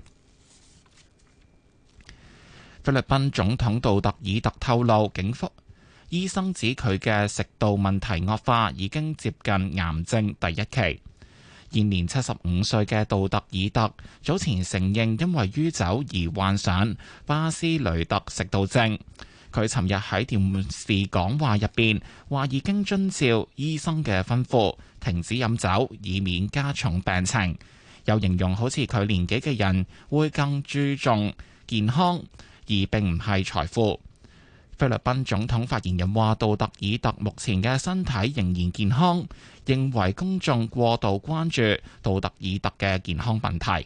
菲律賓總統杜特爾特透露，警方醫生指佢嘅食道問題惡化，已經接近癌症第一期。現年七十五歲嘅杜特爾特早前承認因為酗酒而患上巴斯雷特食道症。佢尋日喺電視講話入邊話已經遵照醫生嘅吩咐停止飲酒，以免加重病情。又形容好似佢年紀嘅人會更注重健康，而並唔係財富。菲律賓總統發言人話，杜特爾特目前嘅身體仍然健康，認為公眾過度關注杜特爾特嘅健康問題。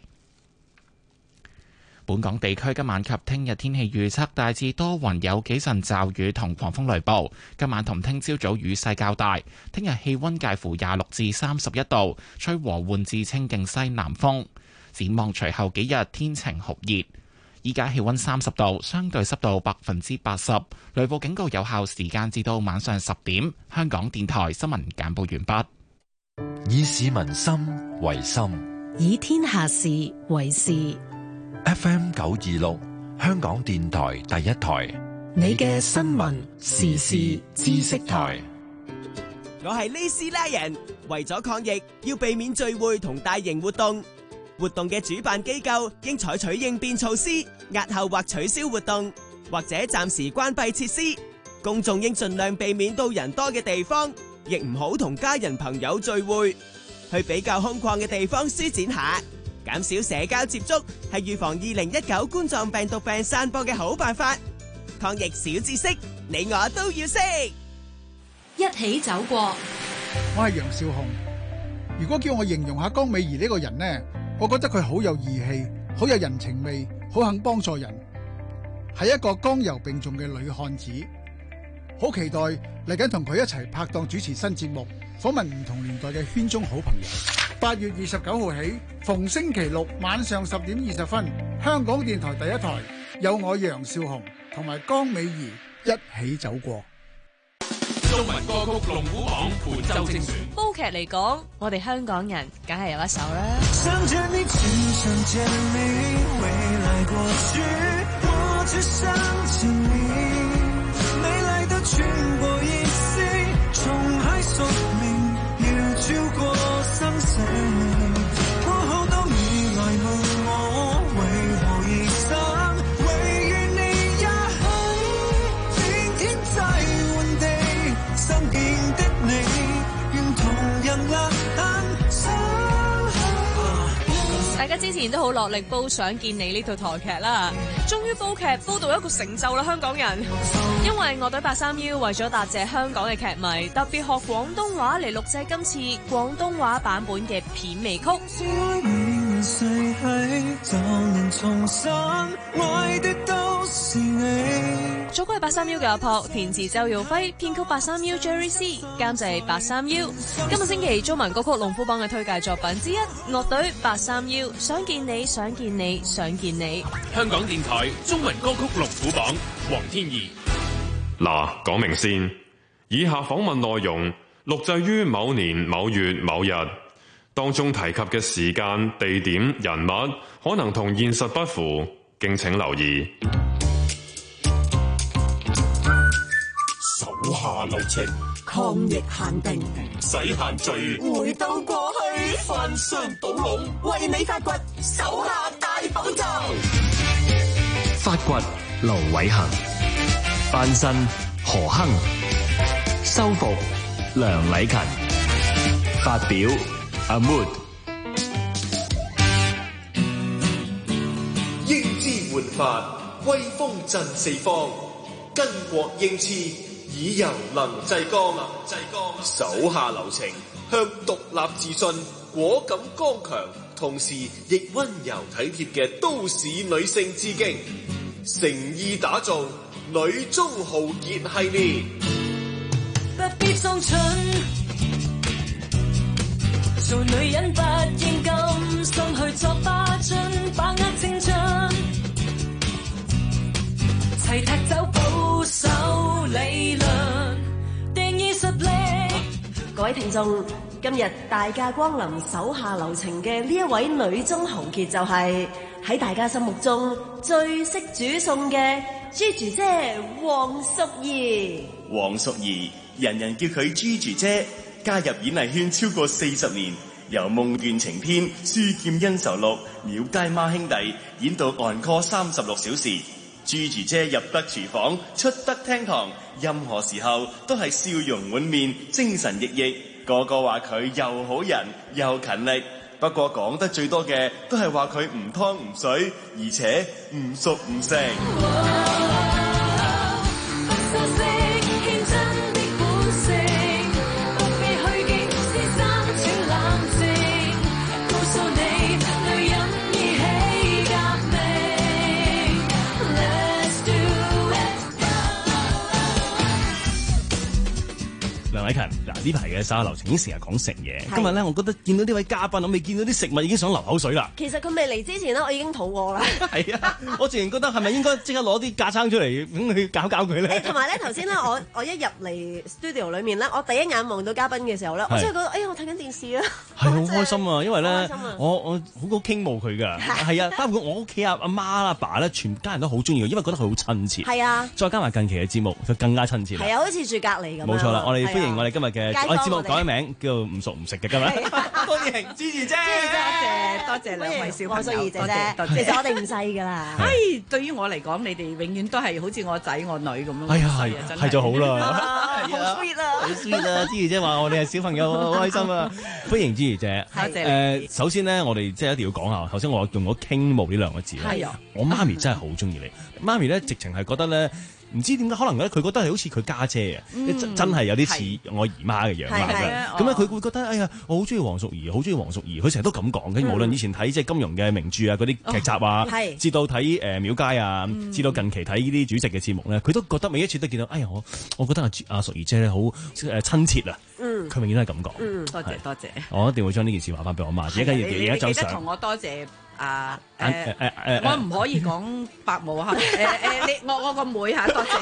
本港地區今晚及聽日天氣預測大致多雲，有幾陣驟雨同狂風雷暴。今晚同聽朝早雨勢較大，聽日氣溫介乎廿六至三十一度，吹和緩至清勁西南風。展望隨後幾日天晴酷熱。依家氣溫三十度，相對濕度百分之八十，雷暴警告有效時間至到晚上十點。香港電台新聞簡報完畢。 以市民心為心， 以天下事為事。 F M 九二六，香港電台第一台， 你嘅新聞時事知識台。 我係呢斯拉人，為咗抗疫，要避免聚會同大型活動。活動嘅主辦機構應採取應變措施，押後或取消活動，或者暫時關閉設施。公眾應盡量避免到人多嘅地方，亦唔好同家人朋友聚會。去比較空曠嘅地方舒展下，減少社交接觸，係預防二零一九冠狀病毒病散播嘅好辦法。抗疫小知識，你我都要識。 一起走過。 我係楊少雄。如果叫我形容下江美儀呢個人呢，我覺得佢好有義氣，好有人情味，好肯幫助人，係一個剛柔並重嘅女漢子。好期待嚟緊同佢一齊拍檔主持新節目，訪問唔同年代嘅圈中好朋友。八月二十九號起，逢星期六晚上十點二十分，香港電台第一台有我楊少雄同埋江美儀一起走過。 中文歌曲龍虎榜本周精選。 煲劇嚟講，我哋香港人梗係有一首啦。 想見你，只想見你，未來過去，我只想見你，未來的全部意思，從海索命，要超過生死，過後都未來問我為何而生，唯願你也許天天在原地，身邊的你願同人勒緊。 大家之前都好落力煲《想見你》呢套台劇啦，終於煲劇煲到一個成就啦，香港人！因為樂隊八三幺為咗答謝香港嘅劇迷，特別學廣東話嚟錄製今次廣東話版本嘅片尾曲。作曲係八三幺嘅阿朴，填詞周耀輝，編曲八三幺 Jerry C， 監製八三幺。今個星期中文歌曲龍虎榜嘅推介作品之一，樂隊八三幺，想見你，想見你，想見你。 香港電台中文歌曲龍虎榜，黃天怡。 嗱，講明先，以下訪問內容錄製於某年某月某日，當中提及嘅時間、地點、人物可能同現實不符，敬請留意。 手下留情，抗疫限定，唔使限聚，回到過去，翻箱倒籠，為你發掘手下大寶藏。 發掘盧偉恒，翻新何亨，修復梁禮勤，發表阿 Mood。 英姿煥發，威風震四方，巾幗英雌，以柔能制剛。手下留情，向獨立自信、果敢剛強，同時亦溫柔體貼嘅都市女性致敬，誠意打造女中豪傑系列。 不必裝蠢，做女人不應甘心去作花樽，把握青春，齊踢走保守理論，定義實力。 各位聽眾，今日大駕光臨手下留情嘅呢一位女中豪傑，就係喺大家心目中最識煮餸嘅朱姐姐黃淑儀。 黃淑儀，人人叫佢朱姐姐，加入演藝圈超過四十年，由《夢斷情天》、《書劍恩仇錄》、《廟街孖兄弟》演到 encore 三十六小時。朱姐姐入得廚房，出得廳堂，任何時候都係笑容滿面，精神奕奕。個個話佢又好人又勤力，不過講得最多嘅都係話佢唔湯唔水，而且唔熟唔食。 梁禮勤，嗱， 呢排嘅稍下流程已經成日講食嘢，今日咧我覺得見到呢位嘉賓，我未見到啲食物已經想流口水啦。 其實佢未嚟之前咧，我已經肚餓啦。 係啊，我自然覺得係咪應該即刻攞啲架撐出嚟咁去搞搞佢咧？ 同埋咧，頭先咧，我我一入嚟 studio 裏面咧，我第一眼望到嘉賓嘅時候咧，我真係覺得，哎呀，我睇緊電視啊！ 係好開心啊，因為咧，我我好好傾慕佢㗎。係啊，包括我屋企阿阿媽阿爸咧，全家人都好中意佢，因為覺得佢好親切。 係啊， 再加埋近期嘅節目，佢更加親切。 係啊，好似住隔離咁。 冇錯啦，我哋歡迎我哋今日嘅我哋節目改名叫做唔熟唔食嘅今日。歡迎芝兒姐， 多謝多謝兩位小朋友， 淑儀姐姐。 多謝。 其實我哋唔細㗎啦。 唉，對於我嚟講，你哋永遠都係好似我仔我女咁樣。 哎呀，係係就好啦。 好 sweet 啊！ 好 sweet 啊！芝兒姐話我哋係小朋友，好開心啊！歡迎芝兒姐。 多謝你。 誒，首先咧，我哋即係一定要講下。頭先我用咗傾慕呢兩個字咧，我媽咪真係好中意你。媽咪咧，直情係覺得咧。唔知點解，可能咧佢覺得係好似佢家姐啊，真真係有啲似我姨媽嘅樣啦。咁咧佢會覺得，哎呀，我好中意黃淑儀，好中意黃淑儀。佢成日都咁講嘅，無論以前睇即係金庸嘅名著啊，嗰啲劇集啊，至到睇誒廟街啊，至到近期睇呢啲主席嘅節目咧，佢都覺得每一次都見到，哎呀，我我覺得阿阿淑儀姐咧好誒親切啊。佢永遠都係咁講。 多謝多謝。 我一定會將呢件事話翻俾我媽。而家而家就想同我多謝。啊誒誒誒誒， 我唔可以講伯母嚇，誒誒你我我個妹嚇，多謝。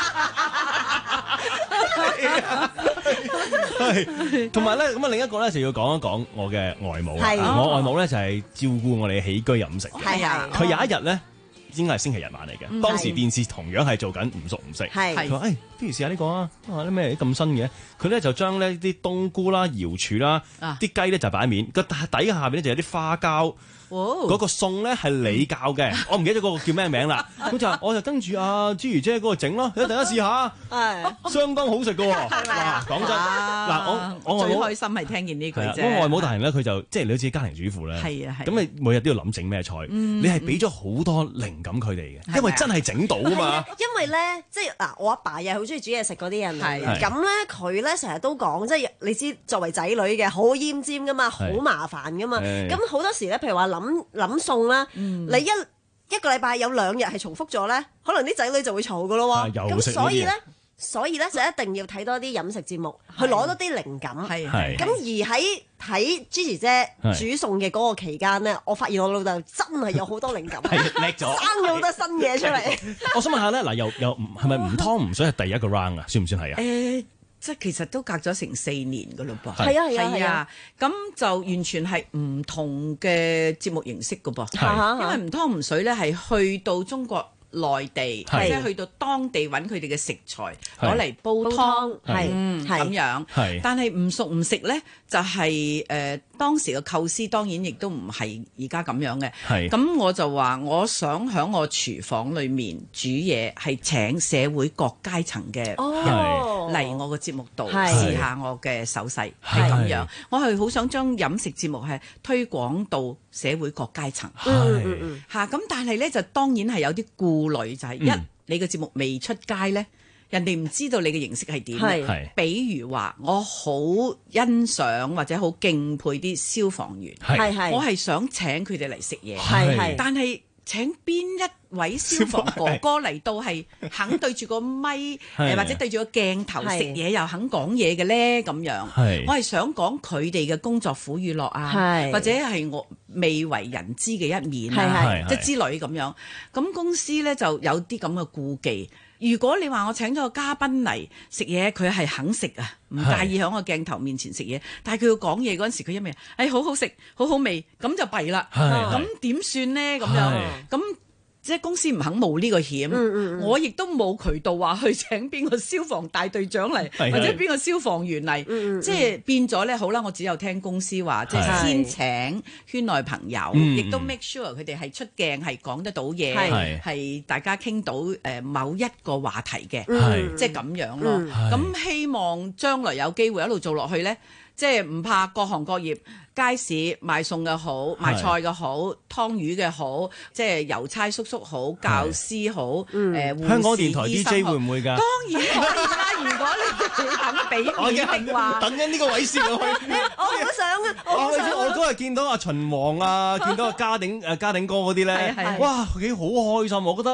係，同埋咧咁啊，另一個咧就要講一講我嘅外母。我外母咧就係照顧我哋起居飲食。 係啊， 佢有一日咧應該係星期日晚嚟嘅，當時電視同樣係做緊唔熟唔食。 係， 佢話誒，不如試下呢個啊，啊啲咩咁新嘅？佢咧就將呢啲冬菇啦、瑤柱啦、啲雞咧就擺喺面，個底下邊咧就有啲花膠。嗰個餸咧係你教嘅，我唔記得咗嗰個叫咩名啦。咁就我就跟住阿朱如姐嗰個整咯，你大家試下，相當好食㗎喎。哇，講真，嗱我我最開心係聽見呢句啫。 我外母大人咧，佢就即係你好似家庭主婦咧， 係啊係。 咁你每日都要諗整咩菜，你係俾咗好多靈感佢哋嘅，因為真係整到啊嘛。 因為咧，即係嗱，我阿爸又係好中意煮嘢食嗰啲人嚟嘅，咁咧佢咧成日都講，即係你知作為仔女嘅好奄尖㗎嘛，好麻煩㗎嘛，咁好多時咧，譬如話諗諗餸啦，嗯、你一一個禮拜有兩日係重複咗咧，可能啲仔女就會嘈噶咯喎。咁所以咧，所以咧就一定要睇多啲飲食節目，去攞多啲靈感。係係。咁而喺睇 Gigi 姐煮餸嘅嗰個期間咧，我發現我老豆真係有好多靈感， 叻咗， 生咗好多新嘢出嚟。 我想問下咧，嗱，又又係咪唔湯唔水係第一個 round 啊？算唔算係啊？ 誒。即係其實都隔咗成四年㗎咯噃， 係啊係啊係啊， 咁就完全係唔同嘅節目形式㗎噃， 係因為唔湯唔水咧係去到中國內地，或者去到當地揾佢哋嘅食材攞嚟煲湯，係咁樣。但係唔熟唔食咧，就係誒當時嘅構思，當然亦都唔係而家咁樣嘅。咁我就話，我想喺我廚房裏面煮嘢，係請社會各階層嘅人嚟我個節目度試下我嘅手勢，係咁樣。我係好想將飲食節目係推廣到社會各階層。嚇咁，但係咧就當然係有啲顧慮，就係一你嘅節目未出街咧。人哋唔知道你嘅形式係點嘅，比如話我好欣賞或者好敬佩啲消防員，我係想請佢哋嚟食嘢，但係請邊一位消防哥哥嚟到係肯對住個咪或者對住個鏡頭食嘢又肯講嘢嘅咧？咁樣，我係想講佢哋嘅工作苦與樂啊，或者係我未為人知嘅一面啊，即係之類咁樣。咁公司咧就有啲咁嘅顧忌。如果你話我請咗個嘉賓嚟食嘢，佢係肯食啊，唔介意喺個鏡頭面前食嘢，但係佢要講嘢嗰陣時，佢一味，誒好好食，好好味，咁就弊啦。咁點算呢？咁樣咁。即係公司唔肯冒呢個險，嗯嗯、我亦都冇渠道話去請邊個消防大隊長嚟，是是或者邊個消防員嚟，嗯嗯、即係變咗咧。好啦，我只有聽公司話，即係先請圈內朋友，亦是都 make sure 佢哋係出鏡係講得到嘢，係是大家傾到誒某一個話題嘅，是即係咁樣咯。咁希望將來有機會一路做落去咧。即係唔怕各行各業，街市賣餸嘅好，賣菜嘅好，湯魚嘅好，即係郵差叔叔好，教師好，誒護士、 香港電台 D J 會唔會㗎？ 當然可以啦！如果你肯俾面定話， 等緊呢個位先落去。 我好想啊！ 我我嗰日見到阿秦王啊，見到阿嘉鼎誒嘉鼎哥嗰啲咧，哇幾好開心！我覺得。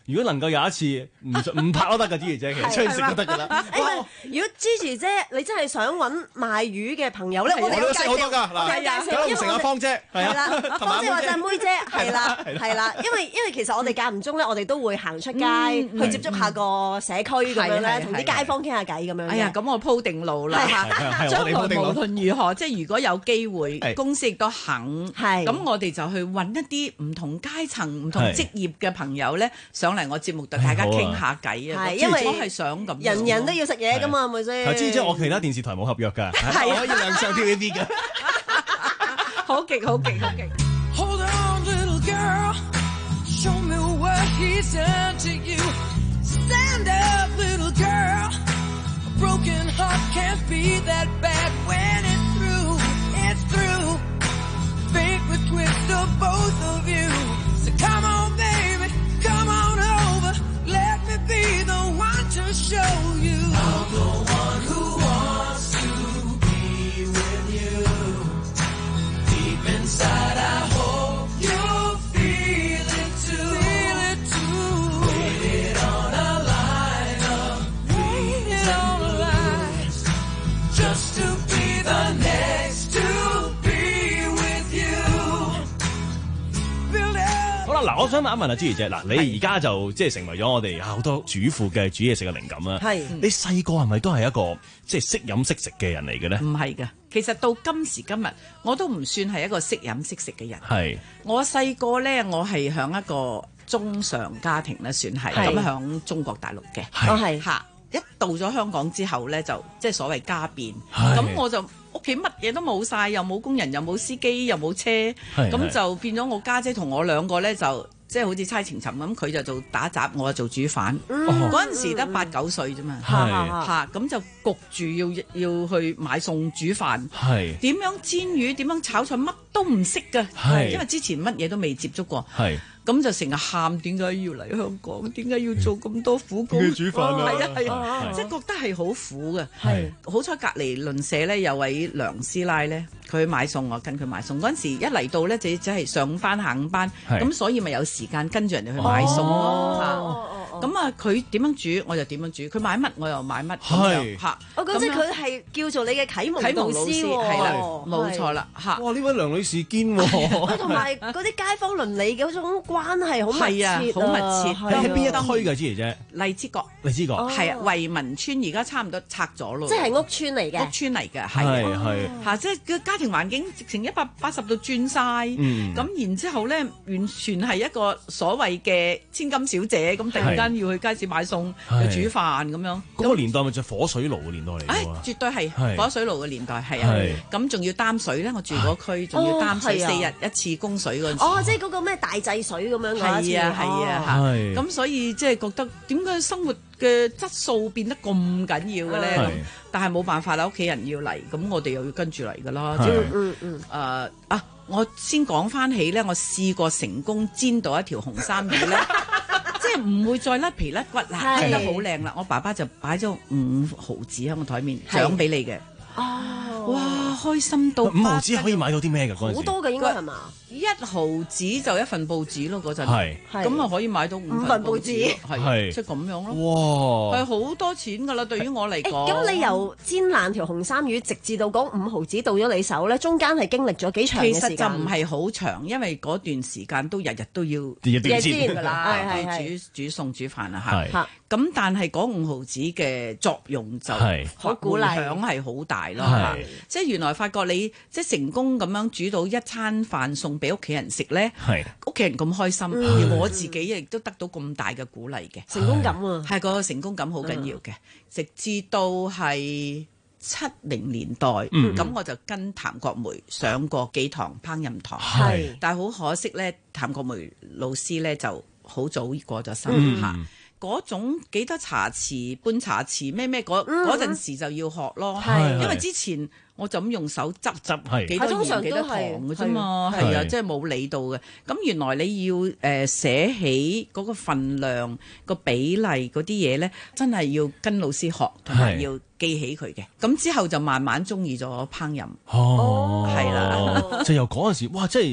如果能夠有一次唔唔拍都得㗎，芝姐其實出去食都得㗎啦。 如果 Gigi 姐你真係想揾賣魚嘅朋友咧，我哋都識好多㗎。嗱，九龍城阿芳姐係啦， 芳姐或者妹姐係啦係啦，因為因為其實我哋間唔中咧，我哋都會行出街去接觸下個社區咁樣咧，同啲街坊傾下偈咁樣。 哎呀，咁我鋪定路啦嚇，將來無論如何，即係如果有機會，公司亦都肯，咁我哋就去揾一啲唔同階層、唔同職業嘅朋友咧，上嚟我節目度大家傾下偈啊！因為我係想咁， 人人都要食嘢噶嘛，係咪先？ 知唔知我其他電視台冇合約㗎？係可以亮相 T V B 嘅。 好勁，好勁，好勁！ Hold on, little girl, show me what he's done to you. Stand up, little girl. A broken heart can't be that bad when it's through. It's through. Fate would twist of both of you. So come on, baby, come on over. Let me be the one to show you. I'm the one who wants to be with you. Deep inside, I hope you'll feel it too. Feel it too. Waited on a line of waited on a line just to be the next to be with you. Build it. 好啦，嗱，我想問一問阿芝姐，嗱，你而家就即係成為咗我哋好多主婦嘅煮嘢食嘅靈感啦。 係， 你細個係咪都係一個即係識飲識食嘅人嚟嘅咧？ 唔係㗎，其實到今時今日我都唔算係一個識飲識食嘅人。 係， 我細個咧，我係響一個中上家庭咧，算係咁響中國大陸嘅。 我係嚇，一到咗香港之後咧，就即係所謂家變，咁我就屋企乜嘢都冇晒，又冇工人，又冇司機，又冇車，咁就變咗我家姐同我兩個咧就。即係好似猜情尋咁，佢就做打雜，我就做煮飯。嗰陣、嗯、時得八九歲啫嘛，嚇咁就焗住要要去買餸煮飯。係點樣煎魚？點樣炒菜？乜都唔識㗎，因為之前乜嘢都未接觸過。係咁就成日喊，點解要嚟香港？點解要做咁多苦工？ 煮飯啊！ 係啊係啊，即係覺得係好苦嘅。係好彩隔離鄰舍咧有位梁師奶咧，佢買餸，我跟佢買餸。嗰陣時一嚟到咧，就只係上午班下午班，咁所以咪有時間跟住人哋去買餸咯。咁啊，佢點樣煮我就點樣煮，佢買乜我又買乜。係嚇， 我覺得佢係叫做你嘅啟蒙導師喎。 係啦，冇錯啦嚇。 哇！呢位梁女士堅喎。 同埋嗰啲街坊鄰里嘅嗰種關係好密切， 好密切。 喺邊一區㗎？芝姐姐？ 荔枝角。 荔枝角。 係啊，惠民村而家差唔多拆咗咯。 即係屋村嚟嘅。 屋村嚟嘅，係係嚇，即係個家庭環境直情一百八十度轉晒。咁然之後咧，完全係一個所謂嘅千金小姐咁，突然間。要去街市買餸，去煮飯咁樣。 嗰個年代咪就火水爐嘅年代嚟㗎。 誒，絕對係火水爐嘅年代，係啊。咁仲要擔水咧，我住嗰區仲要擔水四日一次供水嗰陣時。 哦，即係嗰個咩大制水咁樣嘅。 係啊係啊嚇。咁所以即係覺得點解生活嘅質素變得咁緊要嘅咧？但係冇辦法啦，屋企人要嚟，咁我哋又要跟住嚟㗎啦。嗯嗯嗯。誒啊！我先講翻起咧，我試過成功煎到一條紅衫魚咧。即係唔會再甩皮甩骨啦，煎得好靚啦！我爸爸就擺咗五毫子喺我台面，獎俾你嘅。哦，哇，開心到！五毫子可以買到啲咩㗎？嗰陣時好多嘅應該係嘛？ 一毫紙就一份報紙咯，嗰陣係， 咁啊可以買到五份報紙，係即係咁樣咯。哇，係好多錢㗎啦！對於我嚟講， 咁你由煎爛條紅衫魚，直至到嗰五毫紙到咗你手咧，中間係經歷咗幾長嘅時間？ 其實就唔係好長，因為嗰段時間都日日都要日日煎㗎啦，煮煮餸煮飯啊嚇。咁但係嗰五毫紙嘅作用就好鼓勵， 響係好大咯。即係原來發覺你即係成功咁樣煮到一餐飯餸俾屋企人食咧，屋企人咁開心，而我自己亦都得到咁大嘅鼓勵嘅成功感啊， 係個成功感好緊要嘅。直至到係七零年代，咁我就跟譚國梅上過幾堂烹飪堂，但係好可惜咧，譚國梅老師咧就好早過咗身嚇。嗰種幾多茶匙、半茶匙咩咩嗰嗰陣時就要學咯，因為之前我就咁用手執執幾多鹽幾多糖嘅啫嘛，係啊，即係冇理到嘅。咁原來你要誒寫起嗰個份量、個比例嗰啲嘢咧，真係要跟老師學，同埋要記起佢嘅。咁之後就慢慢中意咗烹飪。 哦， 係啦， 就由嗰陣時，哇！即係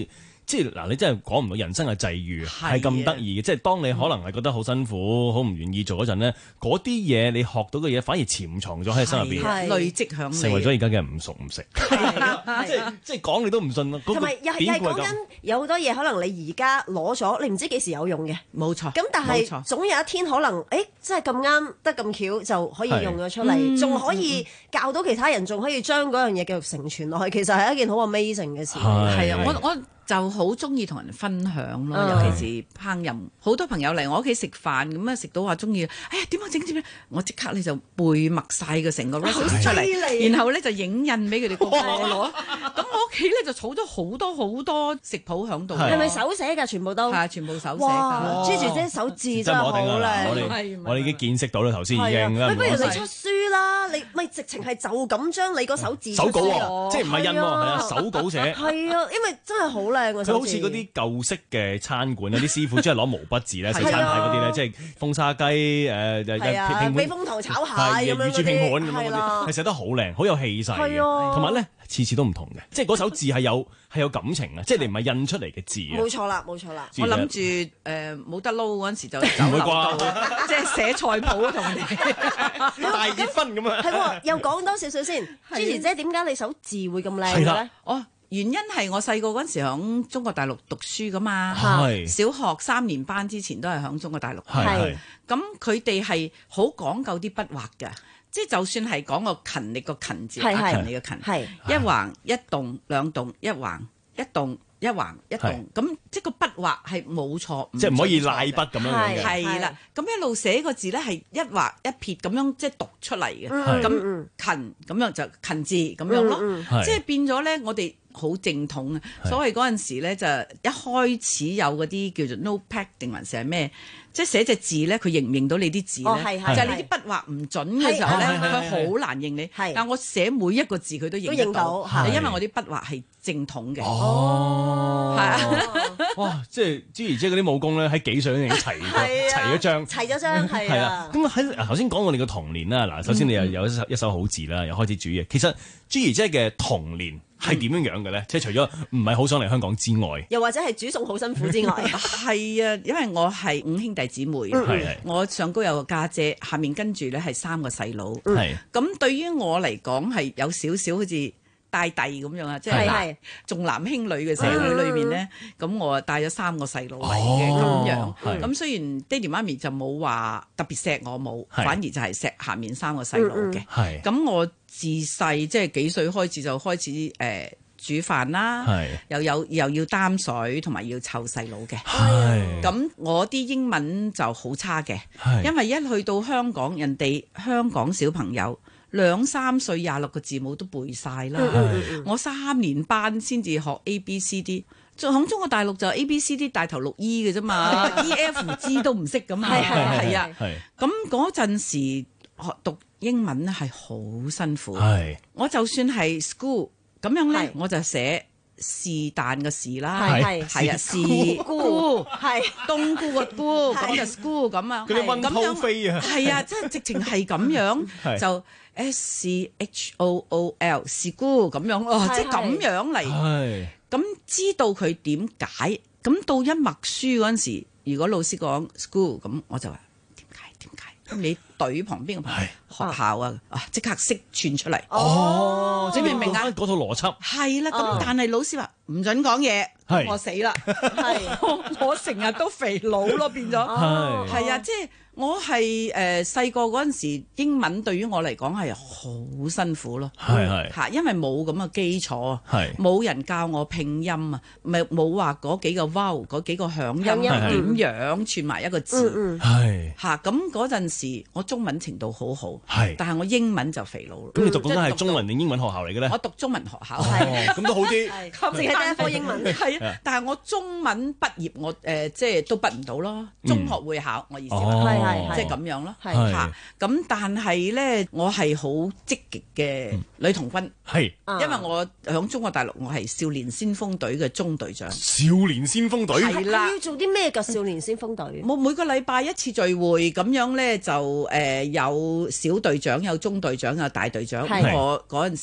即係嗱，你真係講唔到人生嘅際遇係咁得意嘅，即係當你可能係覺得好辛苦、好唔願意做嗰陣咧，嗰啲嘢你學到嘅嘢反而潛藏咗喺心入邊， 累積響你， 成為咗而家嘅唔熟唔食。即係即係講你都唔信咯。 同埋又係又係講緊有好多嘢，可能你而家攞咗，你唔知幾時有用嘅。 冇錯。 咁但係總有一天可能，誒真係咁啱得咁巧就可以用咗出嚟，仲可以教到其他人，仲可以將嗰樣嘢繼續承傳落去。其實係一件好 amazing 嘅事。 係啊，我我。就好中意同人分享咯，尤其是烹飪。好多朋友嚟我屋企食飯咁啊，食到話中意，哎呀點樣整點樣，我即刻咧就背默晒個成個 recipe 出嚟，然後咧就影印俾佢哋個個攞。咁我屋企咧就儲咗好多好多食譜喺度。 係咪手寫㗎？全部都係啊， 全部手寫㗎。 哇！朱姐姐手字真係好靚。 我哋我哋已經見識到啦，頭先已經。 喂，不如你出書啦！你咪直情係就咁將你個手字手稿喎，即係唔係印喎，係啊，手稿寫。 係啊，因為真係好。 佢好似嗰啲舊式嘅餐館，有啲師傅即係攞毛筆字咧，食餐牌嗰啲咧，即係風沙雞誒誒拼避風塘炒蟹咁樣乳豬拼盤咁樣嗰啲，係寫得好靚，好有氣勢嘅，同埋咧次次都唔同嘅，即係嗰手字係有係有感情啊！即係你唔係印出嚟嘅字啊！ 冇錯啦，冇錯啦。 我諗住誒冇得撈嗰陣時就唔會啩，即係寫菜譜同你大結婚咁啊！ 係喎，又講多少少先，朱姐姐點解你手字會咁靚嘅咧？ 哦。原因係我細個嗰陣時喺中國大陸讀書噶嘛， 是小學三年班之前都係喺中國大陸。 係咁佢哋係好講究啲筆畫㗎，即係就算係講個勤力個勤字，阿勤力嘅勤， 係一橫一棟兩棟一橫一棟一橫一棟，咁即係個筆畫係冇錯， 即係唔可以賴筆咁樣嘅。 係啦，咁一路寫個字咧係一畫一撇咁樣即係讀出嚟嘅，咁勤咁樣就勤字咁樣咯，即係變咗咧我哋。好正統啊！所謂嗰陣時咧，就一開始有嗰啲叫做 notepad 定還是係咩？即係寫隻字咧，佢認唔認到你啲字咧？就係你啲筆畫唔準嘅時候咧，佢好難認你。但我寫每一個字佢都認得到，因為我啲筆畫係正統嘅。 哦，係啊！哇！即係朱怡姐嗰啲武功咧，喺幾歲已經齊齊咗張， 齊咗張係啊！ 咁喺頭先講我哋嘅童年啦，嗱，首先你又有一手一手好字啦，又開始煮嘢。其實朱怡姐嘅童年係點樣樣嘅咧？即係除咗唔係好想嚟香港之外， 又或者係煮餸好辛苦之外， 係啊，因為我係五兄弟姊妹， 係我上高有個家姐，下面跟住咧係三個細佬， 係咁對於我嚟講係有少少好似帶弟咁樣啊，即係重男輕女嘅社會裏面咧，咁我帶咗三個細佬嚟嘅咁樣，咁雖然爹哋媽咪就冇話特別錫我冇，反而就係錫下面三個細佬嘅，咁我。自細即係幾歲開始就開始誒、呃、煮飯啦，又有又要擔水同埋要湊細佬嘅。咁我啲英文就好差嘅，因為一去到香港，人哋香港小朋友兩三歲廿六個字母都背晒啦。我三年班先至學 A B C D， 仲喺中國大陸就 A B C D 大頭六 E 嘅啫嘛，E F G 都唔識咁啊，係啊，咁嗰陣時學讀英文咧係好辛苦，我就算係 school 咁樣咧，我就寫是但嘅是啦，係係啊，是姑係冬菇個菇，咁就 school 咁啊， 嗰啲溫偷飛啊， 係啊，即係直情係咁樣就 S C H O O L 是姑咁樣咯，即係咁樣嚟，咁知道佢點解，咁到一默書嗰陣時，如果老師講 school 咁，我就話點解點解？咁你對旁邊嘅朋友學校啊，啊即刻識串出嚟。哦，你明唔明啊？ 嗰套邏輯係啦，咁但係老師話唔準講嘢，我死啦！係我成日都肥佬咯，變咗係啊，即係我係誒細個嗰陣時，英文對於我嚟講係好辛苦咯。係係嚇，因為冇咁嘅基礎啊，冇人教我拼音啊，咪冇話嗰幾個 vowel 嗰幾個響音點樣串埋一個字。係嚇，咁嗰陣時我中文程度好好，係，但係我英文就肥佬。 咁你讀緊係中文定英文學校嚟嘅咧？ 我讀中文學校， 咁都好啲， 淨係得一科英文。 係啊，但係我中文畢業我誒即係都畢唔到咯，中學會考我意思話，即係咁樣咯，嚇。咁但係咧，我係好積極嘅女童軍，係，因為我響中國大陸我係少年先鋒隊嘅中隊長。 少年先鋒隊係啦，要做啲咩㗎？少年先鋒隊， 我每個禮拜一次聚會咁樣咧，就誒有小隊長、有中隊長、有大隊長。咁我嗰陣時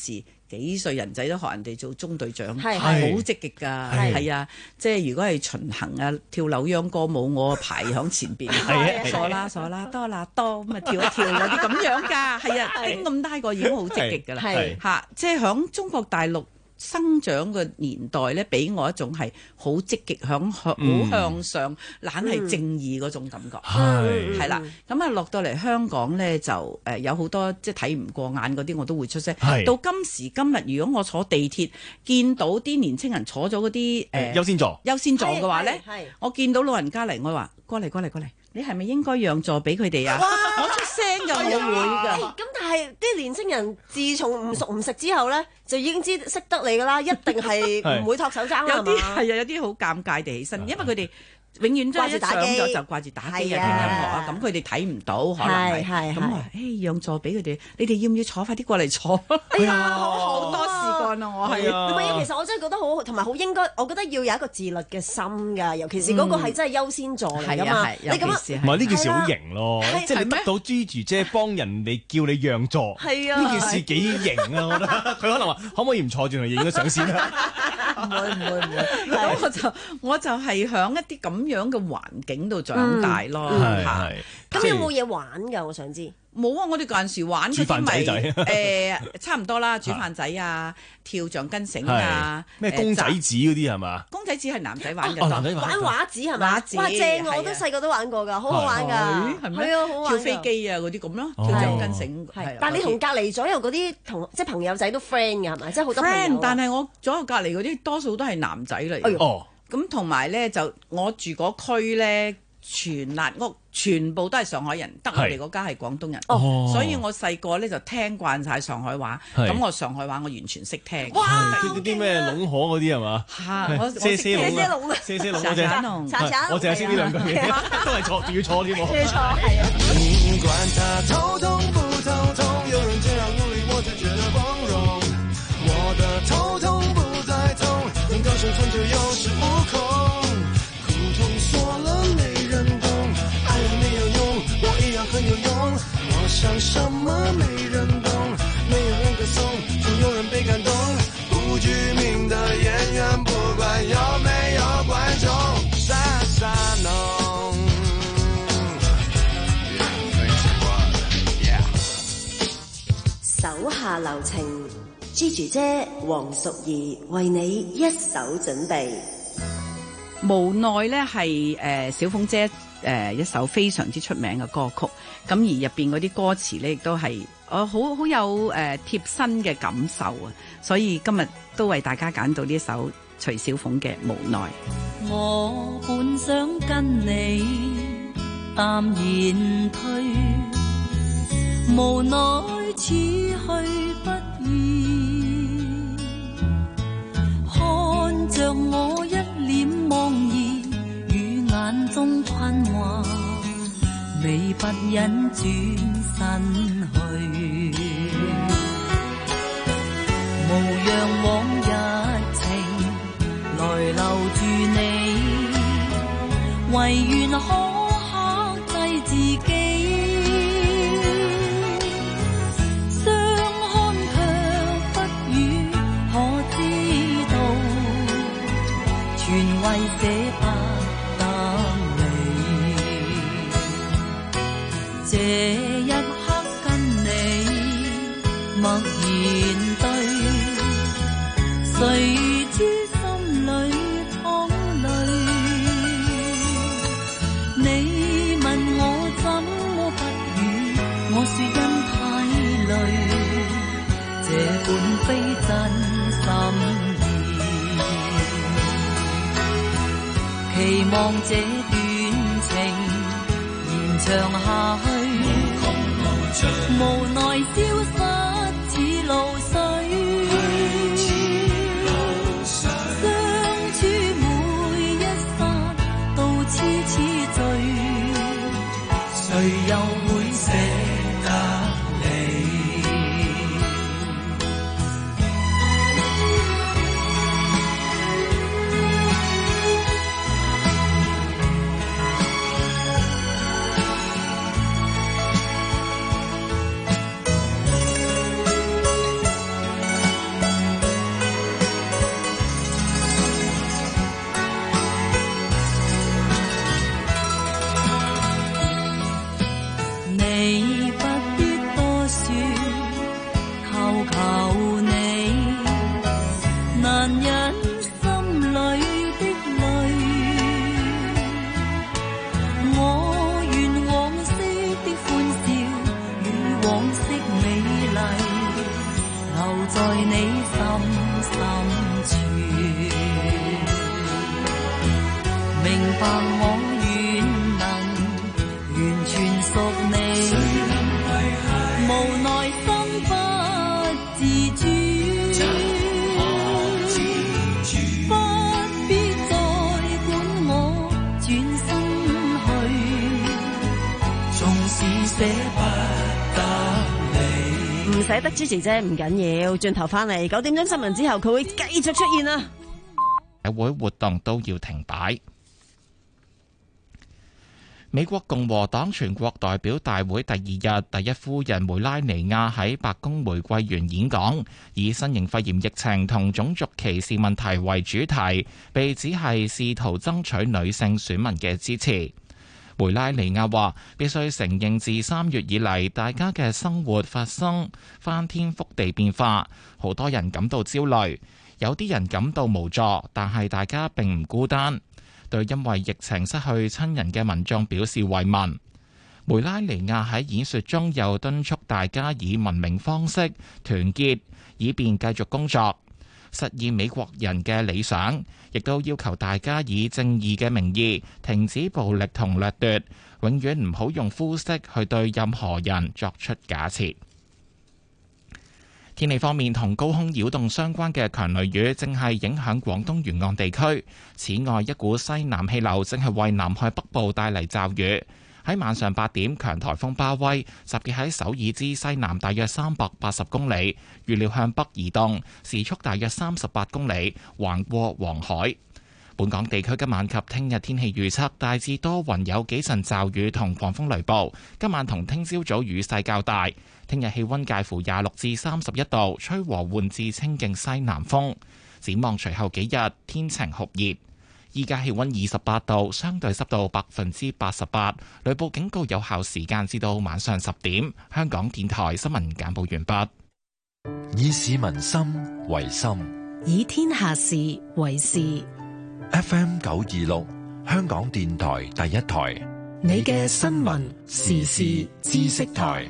幾歲人仔都學人哋做中隊長， 係好積極㗎，係啊，即係如果係巡行啊跳扭秧歌舞，我排響前邊，傻啦傻啦多啦多咁啊跳一跳有啲咁樣㗎，係啊，丁咁大個已經好積極㗎啦，嚇，即係響中國大陸生長嘅年代咧，俾我一種係好積極向好向上，懶係正義嗰種感覺，係係啦。咁啊落到嚟香港咧，就誒有好多即係睇唔過眼嗰啲，我都會出聲。到今時今日，如果我坐地鐵見到啲年青人坐咗嗰啲誒優先座優先座嘅話咧，我見到老人家嚟，我話過嚟過嚟過嚟。你係咪應該讓座俾佢哋啊？我出聲㗎，我會㗎。 咁但係啲年青人自從唔熟唔食之後咧，就已經知識得你㗎啦，一定係唔會托手踭啦， 有啲係啊，有啲好尷尬地起身，因為佢哋永遠都係一上咗就掛住打機啊、聽音樂啊，咁佢哋睇唔到，可能係咁啊，誒讓座俾佢哋，你哋要唔要坐？快啲過嚟坐！ 哎呀，好好多時間啊，我係唔係啊？其實我真係覺得好好，同埋好應該，我覺得要有一個自律嘅心㗎，尤其是嗰個係真係優先座嚟㗎嘛。你咁樣唔係呢件事好型咯，即係你得到 Gigi 姐幫人哋叫你讓座，呢件事幾型啊！我覺得佢可能話可唔可以唔坐住嚟影咗相先啊？ 唔會唔會唔會，咁我就我就係響一啲咁樣嘅環境度長大咯，嚇。 咁有冇嘢玩㗎？我想知。 冇啊！我哋嗰陣時玩嗰啲咪誒差唔多啦，煮飯仔啊，跳橡筋繩啊， 咩公仔紙嗰啲係嘛？ 公仔紙係男仔玩嘅， 男仔玩畫紙係嘛？ 畫紙哇正！我都細個都玩過㗎，好好玩㗎，係啊，好玩。 跳飛機啊嗰啲咁咯，跳橡筋繩。係， 但係你同隔離左右嗰啲同即係朋友仔都 friend 㗎係咪？即係好多 friend，但係我左右隔離嗰啲多數都係男仔嚟。 哦， 咁同埋咧就我住嗰區咧。全辣屋全部都係上海人，得我哋嗰家係廣東人，所以我細個咧就聽慣晒上海話，咁我上海話我完全識聽。 哇！ 啲啲咩龍河嗰啲係嘛？ 嚇！我我識些些龍啊， 些些龍我淨係我淨係識呢兩句嘢，都係錯，仲要錯添喎。 錯係啊！ 不管他頭痛不頭痛，有人這樣努力，我才覺得光榮。我的頭痛不再痛，能夠生存就有恃無恐。很有用，我想什麼沒人懂，沒有人歌頌，總有人被感動。不具名的演員，不管有沒有觀眾，傻傻弄。 手下留情 ，Gigi 姐黃淑儀為你一手準備。 無奈咧係誒小鳳姐。誒、呃、一首非常之出名嘅歌曲，咁而入邊嗰啲歌詞咧，亦都係我好好有誒、呃、貼身嘅感受啊！所以今日都為大家揀到呢首徐小鳳嘅《無奈》。 我本想跟你淡然退，無奈此去不易，看着我一臉茫然。眼中困惑，未不忍轉身去，無讓往日情來留住你，唯願可克制自己，相看卻不語可知道，全為捨不這一刻跟你默然對，誰知心裏淌淚，你問我怎麼不語，我說因太累，這本非真心意，期望這段情延長下去，無奈消失似露水，相處每一剎都痴痴醉，誰又會捨得你？ 裏的淚，我願往昔的歡笑與往昔美麗留在你心深處，明白我願能完全屬你，無奈心不自主。 唔捨得支持啫，唔緊要，轉頭翻嚟九點鐘新聞之後，佢會繼續出現啊！ 社會活動都要停擺。美國共和黨全國代表大會第二日，第一夫人梅拉尼亞喺白宮玫瑰園演講，以新型肺炎疫情同種族歧視問題為主題，被指係試圖爭取女性選民嘅支持。梅拉尼亞話：必須承認，自三月以嚟，大家嘅生活發生翻天覆地變化，好多人感到焦慮，有啲人感到無助，但係大家並唔孤單。對因為疫情失去親人嘅民眾表示慰問。梅拉尼亞喺演說中又敦促大家以文明方式團結，以便繼續工作，實現美國人嘅理想，亦都要求大家以正義嘅名義停止暴力同掠奪，永遠唔好用膚色去對任何人作出假設。天氣方面，同高空擾動相關嘅強雷雨正係影響廣東沿岸地區。此外，一股西南氣流正係為南海北部帶嚟驟雨。喺晚上八點，強颱風巴威集結喺首爾之西南大約三百八十公里，預料向北移動，時速大約三十八公里，橫過黃海。本港地區今晚及聽日天氣預測大致多雲，有幾陣驟雨同狂風雷暴。今晚同聽朝早雨勢較大。聽日氣溫介乎廿六至三十一度，吹和緩至清勁西南風。展望隨後幾日天晴酷熱。依家氣溫二十八度，相對濕度百分之八十八，雷暴警告有效時間至到晚上十點。香港電台新聞簡報完畢。 以市民心為心， 以天下事為事。 F M 九二六，香港電台第一台， 你嘅新聞時事知識台。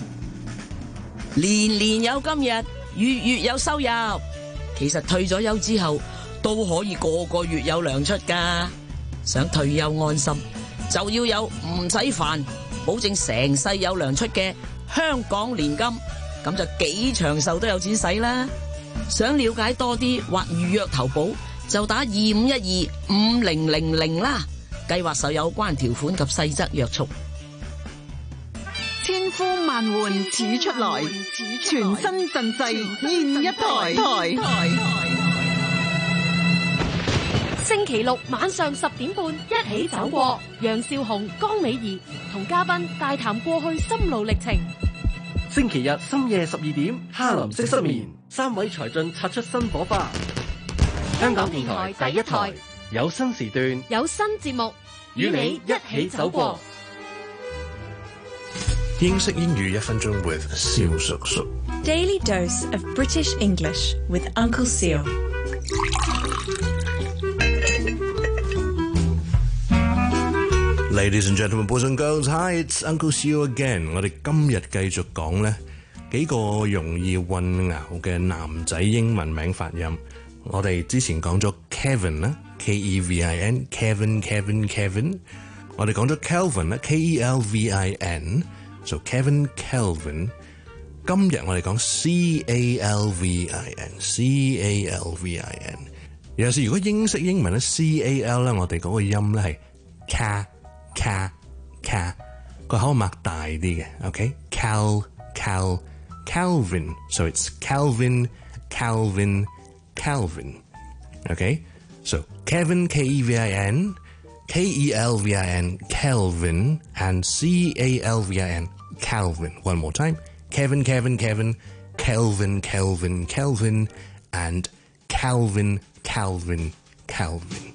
年年有今日，月月有收入。其實退咗休之後都可以個個月有糧出噶。想退休安心，就要有唔使煩，保證成世有糧出嘅香港年金，咁就幾長壽都有錢使啦。想了解多啲或預約投保，就打二五一二五零零零啦。計劃受有關條款及細則約束。 千呼萬喚始出來，全新陣勢現一台。台台星期六晚上十點半，一起走過。楊少紅、江美儀同嘉賓大談過去心路歷程。 星期日深夜十二點，哈林式失眠，三位才俊擦出新火花。香港電台第一台有新時段， 有新節目， 與你一起走過。 英式英語一分鐘 with 蕭叔叔。 Daily dose of British English with Uncle Seal。 Ladies and gentlemen, boys and girls, hi, it's Uncle Seal again。我哋今日繼續講呢幾個容易混淆嘅男仔英文名發音。我哋之前講咗 Kevin 啦 ，K E V I N，Kevin Kevin Kevin。我哋講咗 Kelvin 啦 ，K E L V I N。So Kevin Kelvin。今日我哋講 C A L V I N，C A L V I N。有時如果英式英文咧 ，C A L 咧，我哋嗰個音咧係 ca ca ca， 個口擘大啲嘅 ，OK？Cal Cal Calvin，so it's Calvin Calvin Calvin，OK？So Kevin K E V I N。K E L V I N, Kelvin, and C A L V I N, Calvin. One more time. Kevin, Kevin, Kevin, Kelvin, Kelvin, Kelvin, and Calvin, Calvin, Calvin.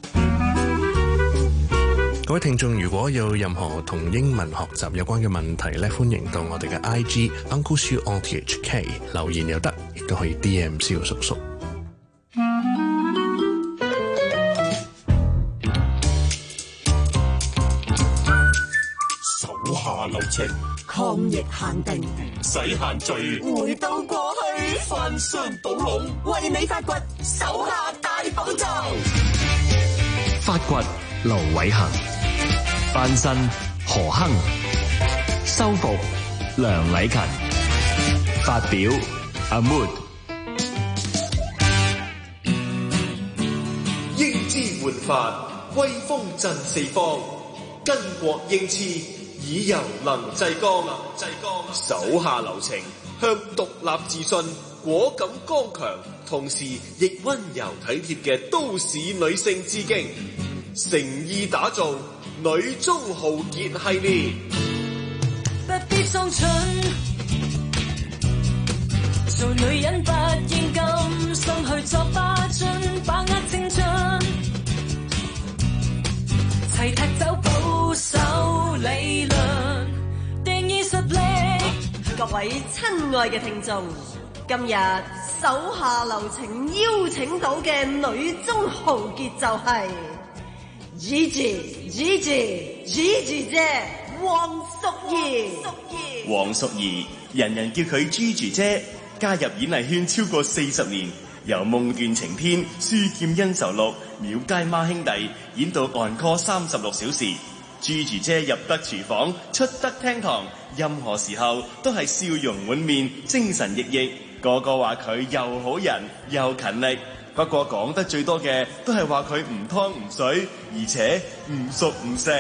各位聽眾，如果有任何同英文學習有關嘅問題咧，歡迎到我哋嘅 I G Uncle Siu R T H K 留言又得，亦都可以 D M 蕭叔叔。 情， 抗疫限定， 唔使限聚， 回到過去， 翻箱倒籠， 為你發掘手下大寶藏。 發掘盧偉恒，翻新何亨，修復梁禮勤，發表阿 Mood。 英姿煥發，威風震四方，巾幗英姿，以柔能制剛。手下留情，向獨立自信、果敢剛強，同時亦溫柔體貼嘅都市女性致敬。誠意打造女中豪傑系列。 不必裝蠢，做女人不應甘心去作霸進，把握青春，齊踢走保守理論，定義實力。 各位親愛嘅聽眾，今日手下留情邀請到嘅女中豪傑就係、是。Gigi Gigi Gigi 姐黃淑儀， 黃淑儀，人人叫佢 Gigi 姐，加入演藝圈超過四十年，由夢斷情天、書劍恩仇錄、廟街孖兄弟演到 encore 三十六小時。Gigi 姐入得廚房，出得廳堂，任何時候都係笑容滿面、精神奕奕，個個話佢又好人又勤力。不過講得最多嘅都係話佢唔湯唔水，而且唔熟唔食。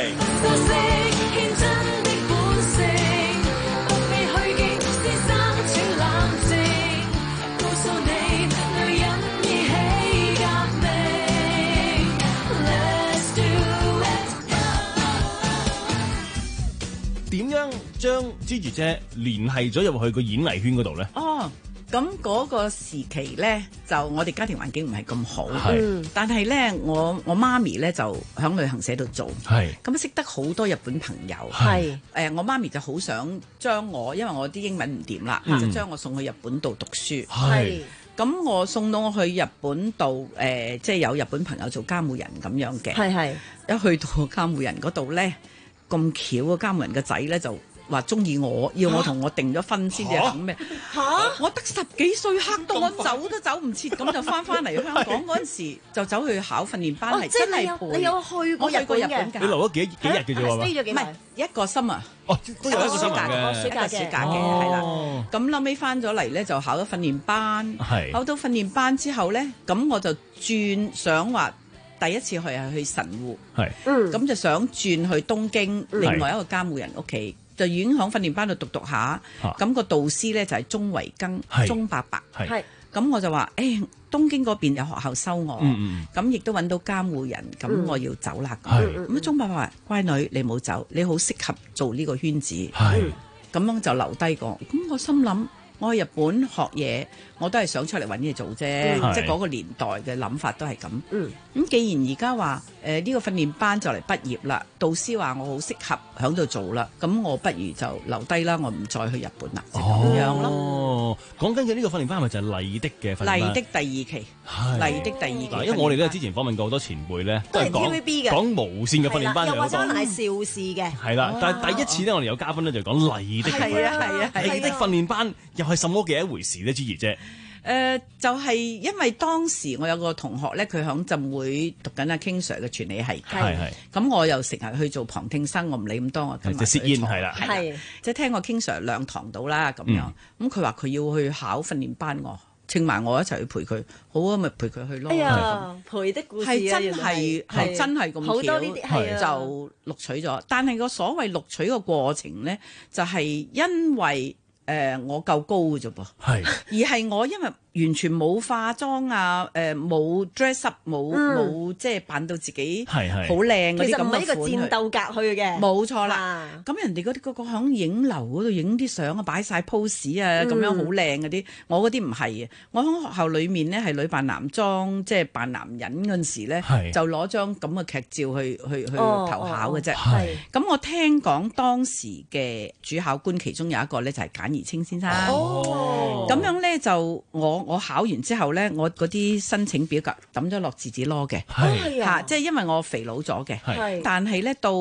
點樣將 Gigi 姐聯繫咗入去個演藝圈嗰度咧？ 哦。咁嗰個時期咧，就我哋家庭環境唔係咁好， 係但係咧，我我媽咪咧就喺旅行社度做， 係咁識得好多日本朋友， 係誒、 呃、我媽咪就好想將我，因為我啲英文唔掂啦， 嗯、 就將我送去日本度讀書， 係咁我送到我去日本度，誒、呃、即係有日本朋友做監護人咁樣嘅， 係係一去到監護人嗰度咧，咁巧個監護人個仔咧就話中意我，要我同我訂咗婚先至肯咩？嚇！我得十幾歲，嚇到我走都走唔切，咁就翻翻嚟香港嗰陣時，就走去考訓練班，係真係陪。 你有去過日本嘅？ 你留咗幾幾日嘅啫喎？ 唔係一個 summer。 哦，都有一個 summer 嘅，暑假嘅，暑假嘅，係啦。咁後尾翻咗嚟咧，就考咗訓練班。係。考到訓練班之後咧，咁我就轉想話第一次去係去神戶。係。嗯。咁就想轉去東京另外一個監護人屋企。就已經喺訓練班度讀讀下，咁、啊、個導師咧就係鐘維根、鐘伯伯，咁我就話：誒、欸，東京嗰邊有學校收我，咁亦都揾到監護人，咁我要走啦。咁咁鐘伯伯話：乖女，你冇走，你好適合做呢個圈子，咁樣就留低個。咁我心諗，我去日本學嘢，我都係想出嚟揾嘢做啫，嗯、即係嗰個年代嘅諗法都係咁。咁、嗯、既然而家話誒呢個訓練班就嚟畢業啦，導師話我好適合喺度做啦，咁我不如就留低啦，我唔再去日本啦，就咁、是、樣咯。 哦，講緊嘅呢個訓練班係咪就係麗的嘅訓練班？ 麗的第二期，麗的第二期。 因為我哋咧之前訪問過好多前輩咧，都係講 T V B 嘅講無線嘅訓練班， 又或者可能係邵氏嘅。 係啦，但係第一次咧，我哋有嘉賓咧就講麗的嘅訓練班。 係啊係啊， 麗的訓練班又係什麼嘅一回事咧？Gigi姐。 誒、呃、就係、是、因為當時我有個同學咧，佢響浸會讀緊阿 King Sir 嘅傳理系，係係。咁我又成日去做旁聽生，我唔理咁多，我跟埋佢坐。係啦，係即係聽過 King Sir 兩堂到啦咁樣。咁佢話佢要去考訓練班，我請埋我一齊去陪佢。好啊，咪陪佢去咯。哎呀， 陪的故事係真係係真係咁巧，好多呢啲係就錄取咗。但係個所謂錄取嘅過程咧，就係、是、因為。誒、呃、我夠高嘅啫噃，係而係我因為完全冇化妝啊，誒冇 dress up，冇冇即係扮到自己係係好靚嗰啲咁嘅款。其實唔係一個戰鬥格去嘅，冇錯啦。咁、啊、人哋嗰啲個個響影樓嗰度影啲相啊，擺晒 pose 啊，咁、嗯、樣好靚嗰啲。我嗰啲唔係啊，我喺學校裏面咧係女扮男裝，即係扮男人嗰陣時咧，就攞張咁嘅劇照去去去投考嘅啫。係咁、哦哦，我聽講當時嘅主考官其中有一個咧就係簡怡清先生。哦，咁樣咧就我。我考完之後咧，我嗰啲申請表格抌咗落字紙籮嘅，係嚇，即係因為我肥佬咗嘅，但係咧到即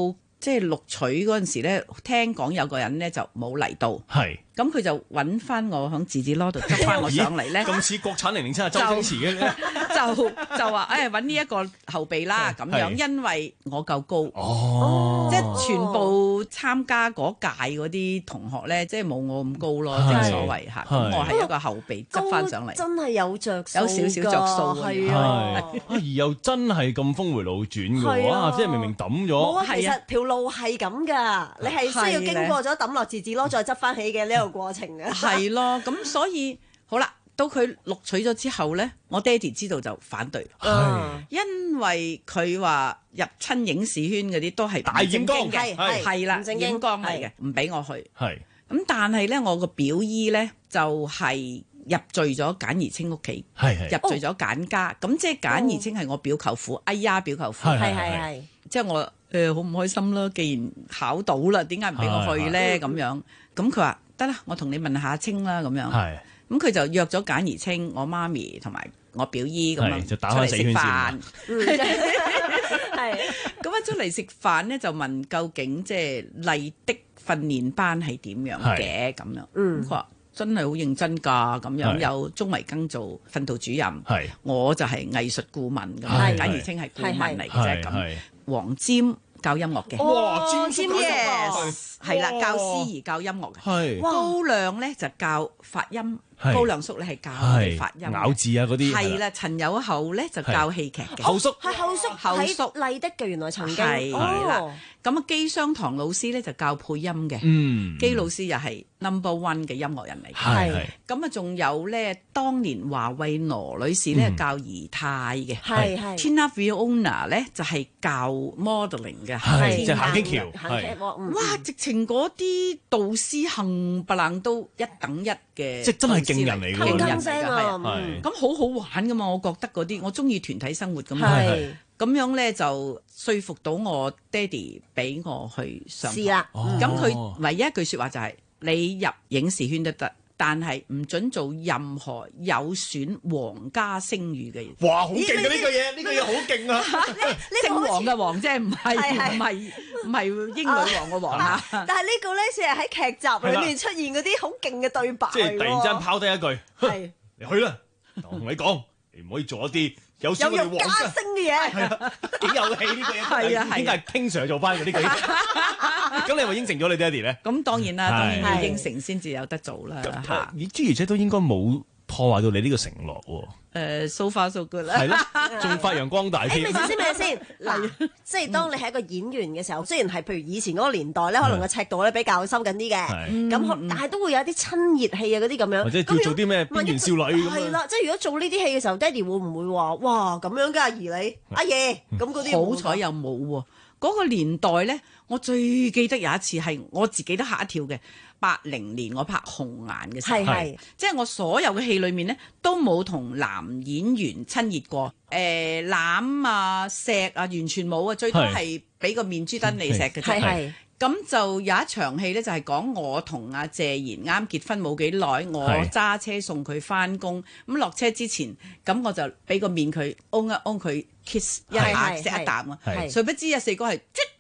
即係錄取嗰陣時咧，聽講有個人咧就冇嚟到， 係咁佢就揾翻我響字字攞度執翻我上嚟咧， 咁似國產零零七啊周星馳嘅就就話誒揾呢一個後備啦咁樣，因為我夠高， 哦， 即係全部參加嗰屆嗰啲同學咧，即係冇我咁高咯，正所謂嚇，咁我係一個後備執翻上嚟， 真係有着數， 有少少着數係啊， 而又真係咁峰回路轉嘅喎，啊，即係明明抌咗， 冇啊，其實條路係咁㗎，你係需要經過咗抌落字字攞再執翻起嘅呢個過程嘅。 係咯，咁所以好啦，到佢錄取咗之後咧，我爹哋知道就反對，因為佢話入親影視圈嗰啲都係大染缸嘅，係啦，染缸嚟嘅，唔俾我去。係咁，但係咧，我個表姨咧就係入贅咗簡而清屋企，入贅咗簡家，咁即係簡而清係我表舅父，哎呀表舅父，係係係，即係我誒好唔開心啦。既然考到啦，點解唔俾我去咧？咁樣，咁佢話得啦，我同你問下清啦，咁樣。係，咁佢就約咗簡而清，我媽咪同埋我表姨咁樣就打開死圈先。 係，咁啊出嚟食飯咧，就問究竟即係麗的訓練班係點樣嘅咁樣。嗯，佢話真係好認真㗎，咁樣有鍾維庚做訓導主任，我就係藝術顧問咁，簡而清係顧問嚟嘅啫咁。黃霑教音樂嘅， 哇， 霑霑 yes 係啦，教司儀教音樂嘅，高亮咧就教發音。高亮叔咧係教我哋發音咬字啊嗰啲， 係啦。陳友厚咧就教戲劇嘅， 後叔係後叔後叔麗的嘅，原來曾經係啦。咁啊基商堂老師咧就教配音嘅， 嗯， 基老師又係 number one 嘅音樂人嚟， 係。 咁啊仲有咧，當年華慧羅女士咧教儀態嘅， 係係。 Tina Fiona 咧就係教 modeling 嘅， 係即係行天橋， 係。 哇！直情嗰啲導師冚唪唥都一等一嘅， 即係真係勁人嚟㗎， 勁人嚟㗎，係。咁好好玩㗎嘛！我覺得嗰啲我中意團體生活咁樣，咁樣咧就說服到我爹哋俾我去上堂。 是啦， 咁佢唯一一句説話就係：你入影視圈都得，但係唔準做任何有損皇家聲譽嘅嘢。 哇！好勁啊！呢句嘢，呢句嘢好勁啊！ 姓黃嘅黃啫，唔係唔係唔係英女王嘅王啊！ 但係呢個咧，成日喺劇集裏面出現嗰啲好勁嘅對白， 即係突然之間拋低一句， 係你去啦！我同你講，你唔可以做一啲有損我哋皇家聲嘅嘢， 係啊，幾有戲呢個嘢， 係啊係， 點解係經常做翻嗰啲句？咁你係咪應承咗你爹哋咧？ 咁當然啦，當然要應承先至有得做啦嚇。 你朱如姐都應該冇破壞到你呢個承諾喎。 誒，so far so good 啦。 係咯，仲發揚光大添。 誒，咪先咪先嗱，即係當你係一個演員嘅時候，雖然係譬如以前嗰個年代咧，可能個尺度咧比較收緊啲嘅，咁但係都會有啲親熱戲啊嗰啲咁樣。或者叫做啲咩邊緣少女咁樣。 係啦，即係如果做呢啲戲嘅時候，爹哋會唔會話哇咁樣㗎？阿姨你阿爺咁嗰啲？ 好彩又冇喎。嗰個年代咧，我最記得有一次係我自己都嚇一跳嘅。八零年我拍紅顏嘅時候，係即係我所有嘅戲裏面咧，都冇同男演員親熱過，誒攬啊錫啊完全冇啊，最多係俾個面珠燈你錫嘅啫。係咁就有一場戲咧，就係講我同阿謝賢啱結婚冇幾耐，我揸車送佢翻工，咁落車之前，咁我就俾個面佢，擁一擁佢 kiss 一下錫一啖啊，誰不知啊四哥係。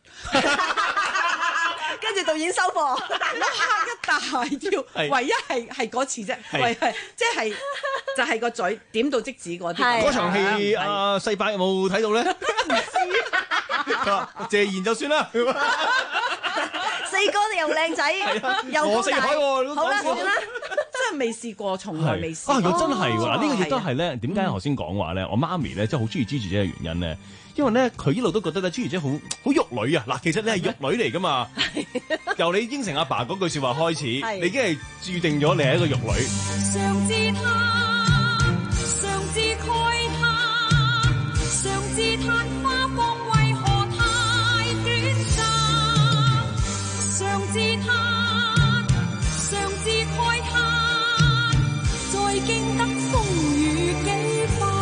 跟住導演收貨， 我嚇一大跳，唯一係係嗰次啫，唯係即係就係個嘴點到即止嗰啲。 嗰場戲阿世伯有冇睇到咧？唔知，謝賢就算啦。 四哥你又靚仔，又我四海喎， 好啦，算啦， 真係未試過，從來未試過。 啊，又真係喎！嗱，呢個亦都係咧，點解頭先講話咧？我媽咪咧，真係好中意朱姐嘅原因咧。因為咧，佢一路都覺得咧，朱如姐好好玉女啊！嗱，其實你係玉女嚟噶嘛，由你應承阿爸嗰句説話開始，你已經係註定咗你係一個玉女。常自他，常自慨他，常自嘆花光為何太短暫，常自嘆，常自慨嘆，在經得風雨幾番。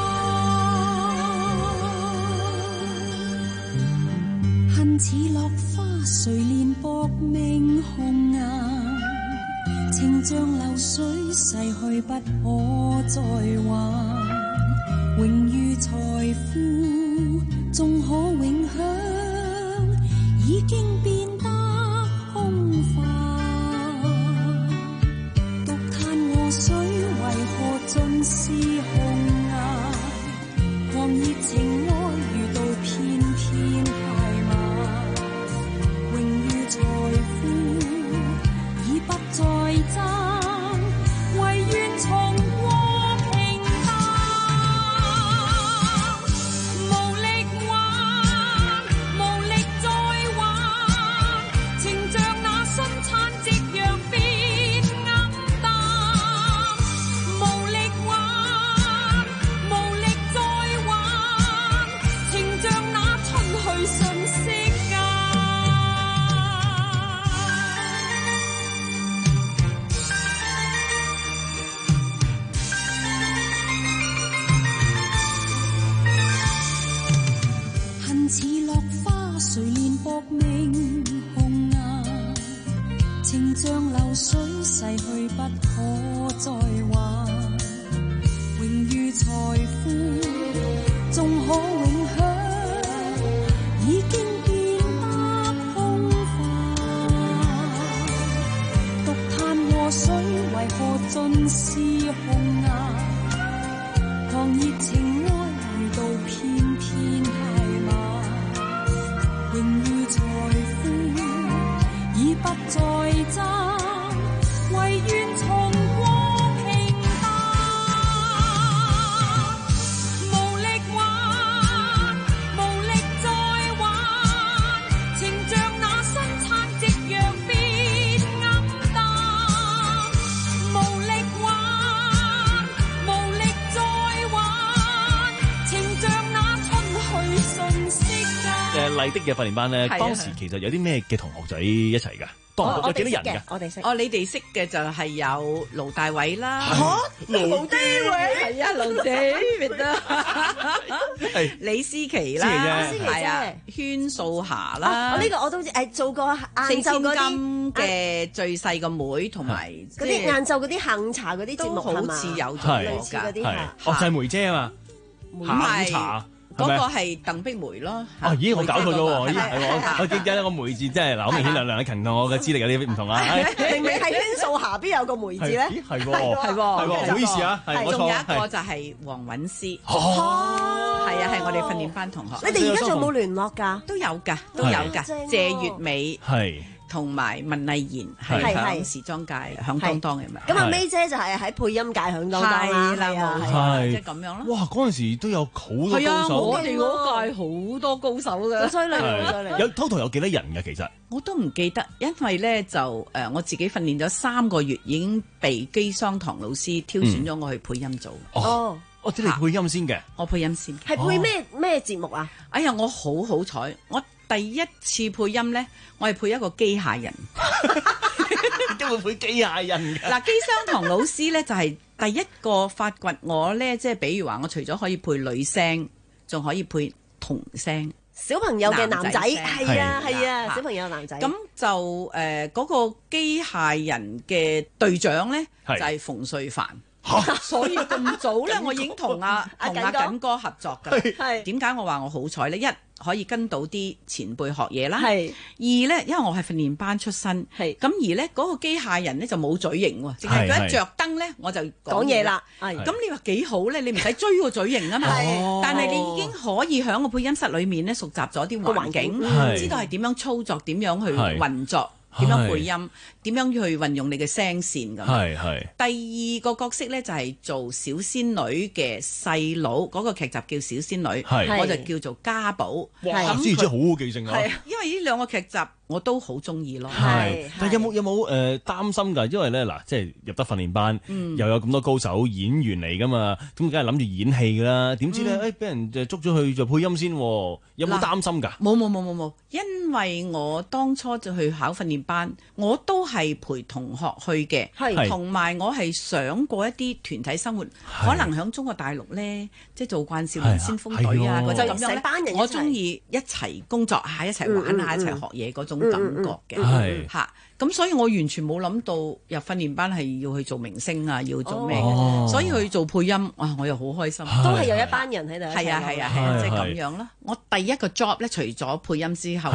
恨似落花，誰憐薄命紅顏？情像流水，逝去不可再還。榮譽財富，縱可永享， 已經變得空泛，獨嘆河水為何盡是紅顏，狂熱情愛遇到偏偏太慢，榮譽財富已不再爭，唯願重過平淡，無力挽，無力再挽，情像那新餐夕陽變黯淡，無力挽，無力再挽，情像那吞去瞬息間。恨似落花，誰憐薄命紅顏，情像流水逝去不可再還，榮譽財富縱可永享，已經變得空泛，獨嘆河水為何盡是紅顏，狂熱情愛遇到偏偏太慢，榮譽財富已不再爭，唯願重過平淡，無力挽，無力再挽，情像那新餐夕陽變黯淡，無力挽，無力再挽，情像那春去瞬息間。 誒麗的嘅訓練班咧， 係啊當時其實有啲咩嘅同學仔一齊㗎？當有幾多人㗎？ 我哋識。 哦，你哋識嘅就係有盧大偉啦， 盧盧大偉係啊，盧 David 啊，李思琪啦， 思琪係啊姐， 禤素霞哦啦， 我呢個我都知，誒做過四千晏晝嗰啲金嘅最細個妹同埋嗰啲晏晝嗰啲下午茶嗰啲節目都好係嘛似有做係過㗎， 類似嗰啲係哦，就係梅姐啊嘛， 唔下午係茶係咪嗰個係鄧碧梅咯。 哦，咦，我搞錯咗喎！咦，係係我我記得個梅字，真係嗱，好明顯梁梁禮勤同我嘅資歷有啲唔同啊！ 明明係禤素霞，邊有個梅字咧？ 咦，係喎， 係喎， 係喎，唔好意思啊，係我仲有錯， 一個就係黃韻詩， 哦， 係啊，係我哋訓練班同學。 你哋而家仲有冇聯絡㗎？ 都有㗎，都有㗎。 正喎謝月美係同埋文麗賢係係係響時裝界響當當嘅嘛。 咁阿 May 姐就係喺配音界響當當啦， 係啦， 係啊冇係啊錯， 係即係咁樣咯。 哇！嗰陣時都有好多係啊， 高手我，哋嗰屆好多高手㗎， 好犀利，好犀係利。 有 total 有幾多人㗎？其實我都唔記得，因為咧就誒、呃、我自己訓練咗三個月，已經被機商堂老師挑選咗我去配音組。 哦， 我知你配音先嘅， 我配音先， 係配咩咩節目啊？ 哎呀，我好好彩，我第一次配音咧，我係配一個機械人。 都會配機械人㗎。 嗱，機商堂老師咧就係、第一個發掘我咧，即係比如話，我除咗可以配女聲，仲可以配童聲。 小朋友嘅男仔， 男仔係啊聲係啊， 嚇小朋友男仔。 咁就誒嗰、呃嗰個機械人嘅隊長咧，就係係馮瑞凡。所以咁早咧，我已經同阿同阿緊哥合作㗎。 係點解我話我好彩咧？一可以跟到啲前輩學嘢啦。 係二咧，因為我係訓練班出身。 係咁而咧嗰個機械人咧就冇嘴型喎，淨係佢一着燈咧我就講嘢啦。係咁你話幾好咧？你唔使追個嘴型啊嘛。 係但係你已經可以喺個配音室裏面咧熟習咗啲環境， 係知道係點樣操作，點樣去係運作。點樣配音？點樣去運用你嘅聲線咁？ 係係。 第二個角色咧就係做小仙女嘅細佬，嗰個劇集叫小仙女， 係我就叫做家寶。 哇！ 咁知唔知好好記性啊？ 係啊，因為呢兩個劇集我都好中意咯。 係，但有冇有冇誒擔心㗎？因為咧嗱，即係入得訓練班，又有咁多高手演員嚟㗎嘛，咁梗係諗住演戲㗎啦。點知咧誒俾人就捉咗去做配音先，有冇擔心㗎？ 冇冇冇冇冇，因為我當初就去考訓練班，我都係陪同學去嘅， 係同埋我係想過一啲團體生活，可能喺中國大陸咧，即係做慣少年先鋒隊啊嗰啲咁樣成班人一齊我中意一齊工作下，一齊玩下，一齊學嘢嗰種感覺嘅， 係嚇。咁所以我完全冇諗到入訓練班係要去做明星啊，要做咩哦嘅，所以去做配音，哇！我又好開心， 都係有一班人喺度一齊係啊係啊係啊，即係咁樣啦。我第一個 job 咧，除咗配音之後咧，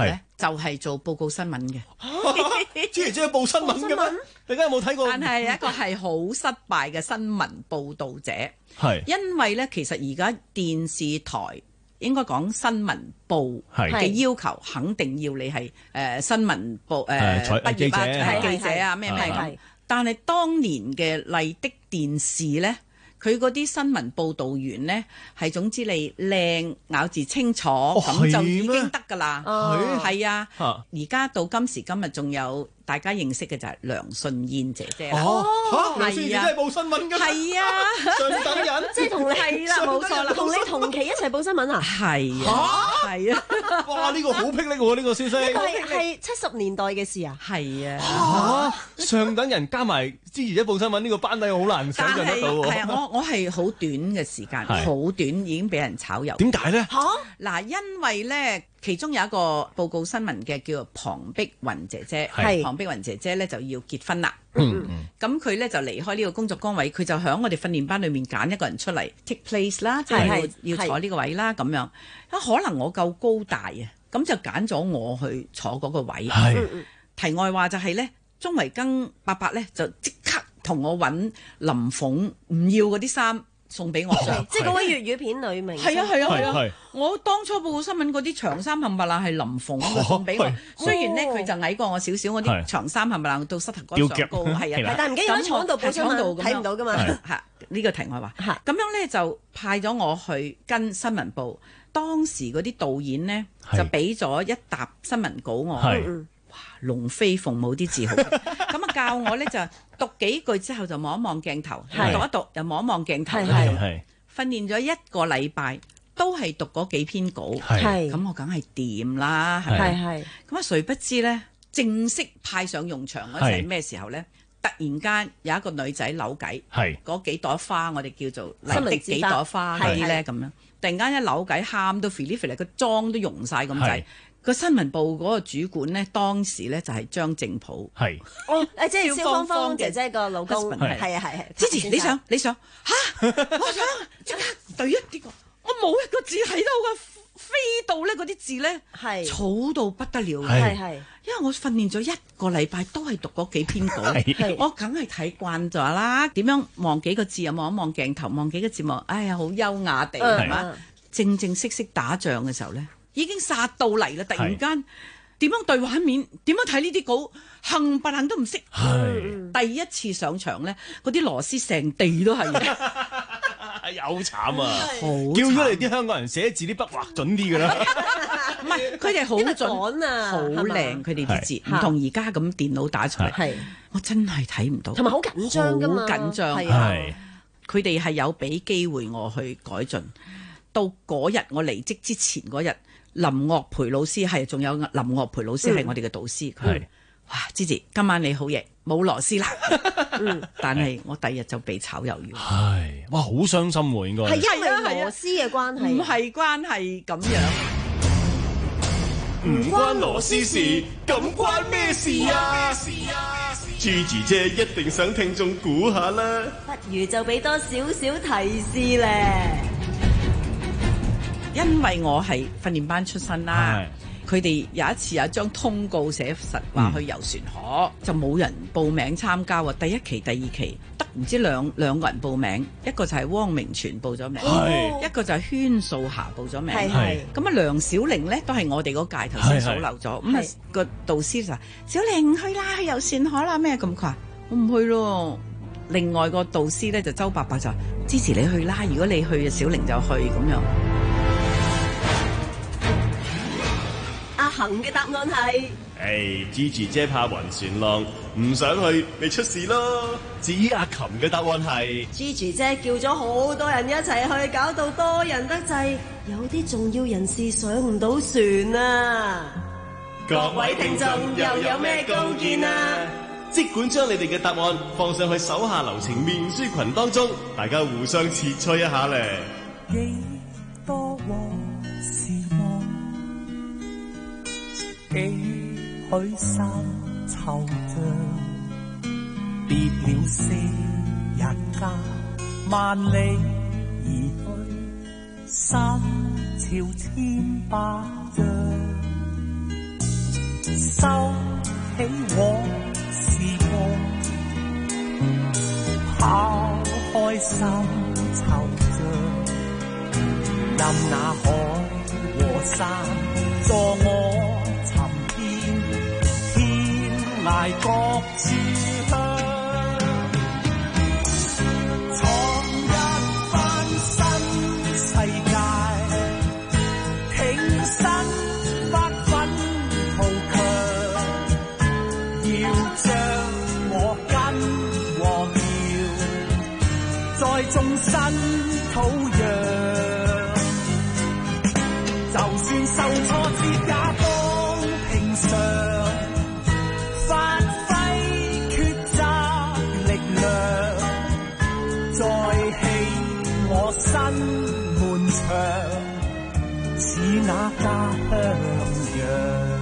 就係做報告新聞嘅。 朱姐姐報新聞嘅咩？你而家有冇睇過？ 但係一個係好失敗嘅新聞報導者，係因為咧，其實而家電視台應該講新聞部嘅要求，肯定要你係誒、呃、新聞部誒、呃、畢業啊、記者啊咩咩咁。但係當年嘅麗的電視咧。佢嗰啲新聞報導員呢，係總之你靚咬字清楚咁、哦、就已經得㗎啦。係啊，而家到今時今日仲有大家認識嘅就係梁舜燕姐姐啦。 哦，嚇，梁舜燕真係報新聞㗎。 係啊， 上等人， 即係同你係啦，冇錯啦，同你同期一齊報新聞啊。 係啊，係啊。 哇！呢個好霹靂喎，呢個消息。 係係七十年代嘅事啊。 係啊。 嚇！上等人加埋之前一報新聞呢個班底好難想像得到喎。 係啊，我我係好短嘅時間，好短已經俾人炒魷。 點解咧？ 嚇！嗱，因為咧。其中有一個報告新聞嘅叫做龐碧雲姐姐，龐碧雲姐姐咧就要結婚啦。咁佢咧就離開呢個工作崗位，佢就喺我哋訓練班裏面揀一個人出嚟 take place 啦，即係要坐呢個位啦咁樣。啊，可能我夠高大啊，咁就揀咗我去坐嗰個位。題外話就係咧，鐘維庚伯伯咧就即刻同我揾林鳳唔要嗰啲衫。送俾我着， 即係嗰位粵語片女明星。 係啊係啊係啊！我當初報告新聞嗰啲長衫冚唪唥係林鳳嘅送俾我。雖然咧佢就矮過我少少，我啲長衫冚唪唥到膝頭哥上高，係啊。 但係唔記得喺廠度報新聞睇唔到㗎嘛。 嚇，呢個題外話。咁樣咧就派咗我去跟新聞部。當時嗰啲導演咧就俾咗一沓新聞稿我。哇！龍飛鳳舞啲字好，咁啊教我咧就讀幾句之後就望一望鏡頭，讀一讀又望一望鏡頭，訓練咗一個禮拜，都係讀嗰幾篇稿，咁我梗係掂啦，係咪？咁啊，誰不知咧，正式派上用場嗰陣係咩時候咧？突然間有一個女仔扭計，嗰幾朵花我哋叫做麗的幾朵花嗰啲咧咁樣，突然間一扭計喊到肥哩肥哩，個妝都溶晒咁滯。個新聞部嗰個主管咧，當時咧就係張正普，係哦，誒即係蕭芳芳姐姐個老公，係啊係係。 芝芝，你想你想嚇？我想即刻對一啲個，我冇一個字睇到嘅，飛到咧嗰啲字咧係草到不得了，係係。因為我訓練咗一個禮拜都係讀嗰幾篇稿，我梗係睇慣咗啦。點樣望幾個字又望一望鏡頭，望幾個字望，哎呀好優雅地係嘛？正正式式打仗嘅時候咧。已經殺到嚟啦！突然間點樣對畫面？點樣睇呢啲稿？冚唪唥都唔識。第一次上場咧，嗰啲螺絲成地都係， 有慘啊！叫咗嚟啲香港人寫字啲筆畫準啲㗎啦。 唔係，佢哋好準啊，好靚，佢哋啲字唔同而家咁電腦打出嚟。係，我真係睇唔到， 同埋好緊張㗎嘛， 好緊張。係，佢哋係有俾機會我去改進。到嗰日我離職之前嗰日。林岳培老師係，仲有林岳培老師係我哋嘅導師。佢、嗯、哇，芝芝，今晚你好嘢，冇螺絲啦。嗯，但係我第二日就被炒魷魚。 係，哇，好傷心喎，應該係因為螺絲嘅關係， 唔係關係咁樣。 唔關螺絲事，咁關咩事啊？朱姐姐一定想聽眾估下啦。 不如就俾多少少提示咧。 因為我係訓練班出身啦，佢哋有一次有一張通告寫實話去遊船河，嗯、就冇人報名參加喎。第一期、第二期得唔知兩兩個人報名，一個就係汪明荃報咗名，一個就係禤素霞報咗名。咁啊，梁小玲咧都係我哋嗰屆頭先數漏咗。咁啊個導師就話：小玲去啦，去遊船河啦咩？咁佢話我唔去咯。另外個導師咧就周伯伯就話：支持你去啦，如果你去，小玲就去咁樣。 阿恒嘅答案係， 誒，Gigi姐怕暈船浪，唔想去，咪出事咯。至於阿琴嘅答案係 ，Gigi 姐叫咗好多人一齊去，搞到多人得滯，有啲重要人士上唔到船啊！ 各位聽眾又有咩高見啊？即管將你哋嘅答案放上去手下留情面書群當中，大家互相切磋一下咧。 幾多往事望，幾許三惆悵，別了昔日家，萬里而去，三朝千百丈。 收起往事過，拋開心惆悵，任那海和山助我尋遍天涯各處鄉。眾生土壤，就算受挫折也當平常，發揮抉擇力量，再起我新門牆，似那家鄉樣。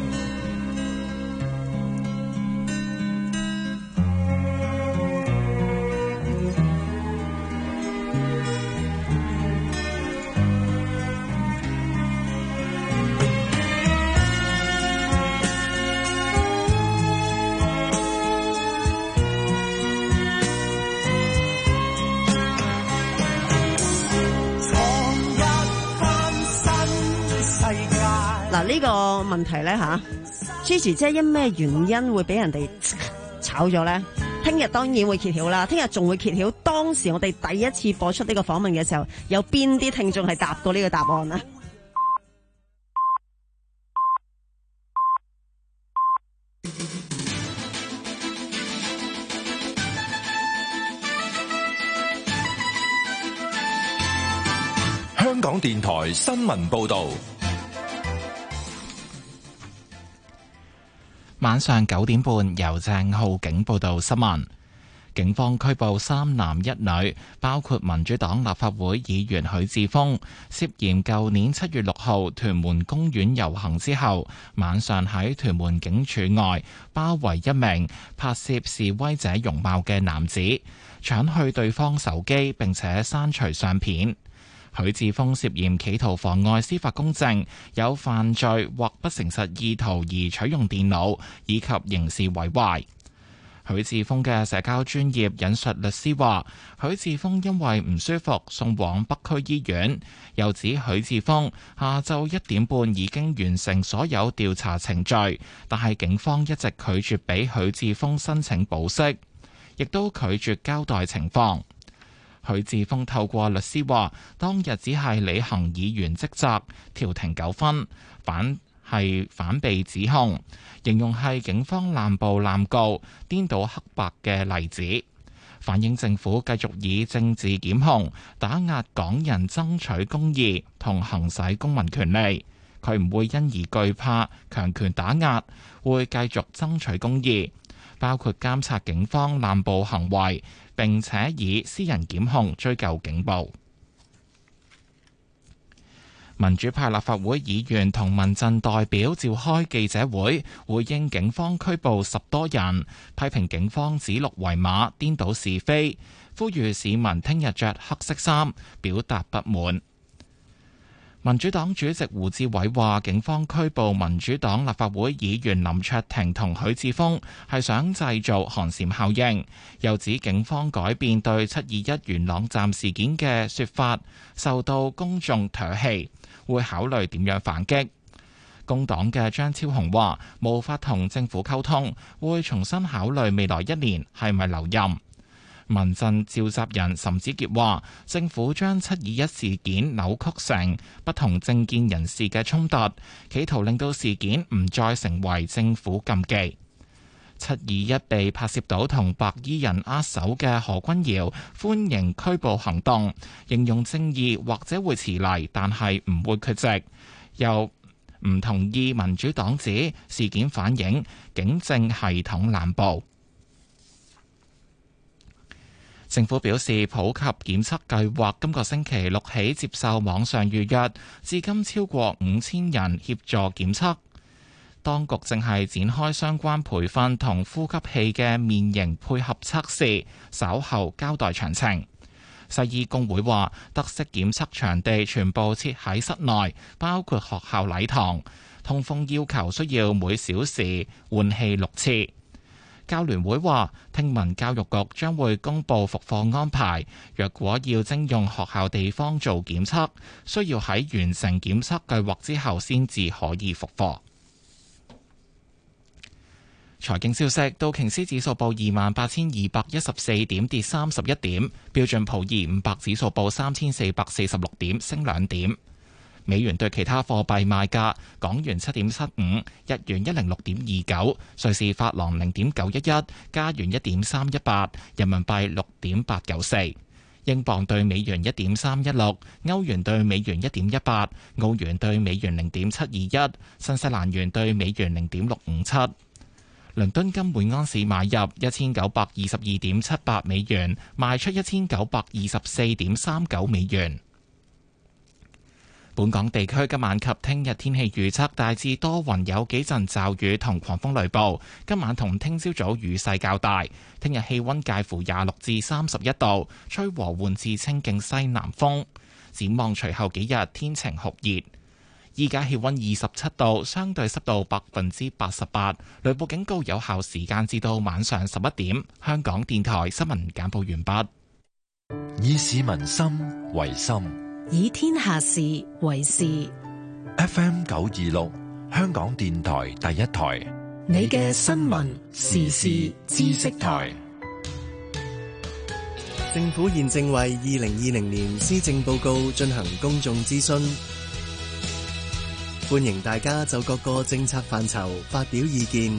嗱，呢個問題咧吓 Gigi 姐因咩原因會俾人哋炒咗咧？聽日當然會揭曉啦，聽日仲會揭曉當時我哋第一次播出呢個訪問嘅時候，有邊啲聽眾係答過呢個答案啊？ 香港電台新聞報導。 晚上九點半，由鄭浩景報道新聞。警方拘捕三男一女，包括民主黨立法會議員許智峰，涉嫌舊年七月六號屯門公園遊行之後，晚上喺屯門警署外包圍一名拍攝示威者容貌嘅男子，搶去對方手機並且刪除相片。許智峰涉嫌企圖妨礙司法公正、有犯罪或不誠實意圖而取用電腦，以及刑事毀壞。許智峰嘅社交專頁引述律師話，許智峰因為唔舒服送往北區醫院，又指許智峰下晝一點半已經完成所有調查程序，但係警方一直拒絕俾許智峰申請保釋，亦都拒絕交代情況。許智峰透過律師話，當日只係履行議員職責，調停糾紛，反係反被指控，形容係警方濫捕濫告、顛倒黑白嘅例子，反映政府繼續以政治檢控打壓港人爭取公義同行使公民權利。佢唔會因而懼怕強權打壓，會繼續爭取公義，包括監察警方濫捕行為，並且以私人檢控追究警暴。民主派立法會議員同民陣代表召開記者會，回應警方拘捕十多人，批評警方指鹿為馬、顛倒是非，呼籲市民聽日着黑色衫表達不滿。民主黨主席胡志偉話，警方拘捕民主黨立法會議員林卓廷同許智峰係想製造寒蟬效應，又指警方改變對七二一元朗站事件嘅說法受到公眾唾棄，會考慮點樣反擊。工黨嘅張超雄話，無法同政府溝通，會重新考慮未來一年係咪留任。民陣召集人岑子杰話，政府將七二一事件扭曲成不同政見人士嘅衝突，企圖令到事件唔再成為政府禁忌。七二一被拍攝到同白衣人握手嘅何君堯歡迎拘捕行動，形容正義或者會遲嚟，但係唔會缺席。又唔同意民主黨指事件反映警政系統濫捕。政府表示，普及檢測計劃今個星期六起接受網上預約，至今超過五千人協助檢測。當局正係展開相關培訓同呼吸器嘅面型配合測試，稍後交代詳情。西醫工會話，特色檢測場地全部設喺室內，包括學校禮堂。 通風要求需要每小時換氣六次。教聯會話，聽聞教育局將會公布復課安排，若果要徵用學校地方做檢測，需要喺完成檢測計劃之後先至可以復課。財經消息，道瓊斯指數報二萬八千二百一十四點，跌三十一點；標準普爾五百指數報三千四百四十六點，升兩點。美元對其他貨幣賣價：港元七點七五，日元一零六點二九，瑞士法郎零點九一一，加元一點三一八，人民幣六點八九四，英鎊對美元一點三一六，歐元對美元一點一八，澳元對美元零點七二一，新西蘭元對美元零點六五七。倫敦金每安士買入一千九百二十二點七八美元，賣出一千九百二十四點三九美元。本港地區今晚及聽日天氣預測大致多雲，有幾陣驟雨同狂風雷暴。今晚同聽朝早雨勢較大。聽日氣溫介乎廿六至三十一度，吹和緩至清勁西南風。展望隨後幾日天晴酷熱。依家氣溫二十七度，相對濕度百分之八十八，雷暴警告有效時間至到晚上十一點。香港電台新聞簡報完畢。 以市民心為心， 以天下事為事。 F M 九二六，香港電台第一台， 你嘅新聞時事知識台。 政府現正為二零二零年施政報告進行公眾諮詢。歡迎大家就各個政策範疇發表意見，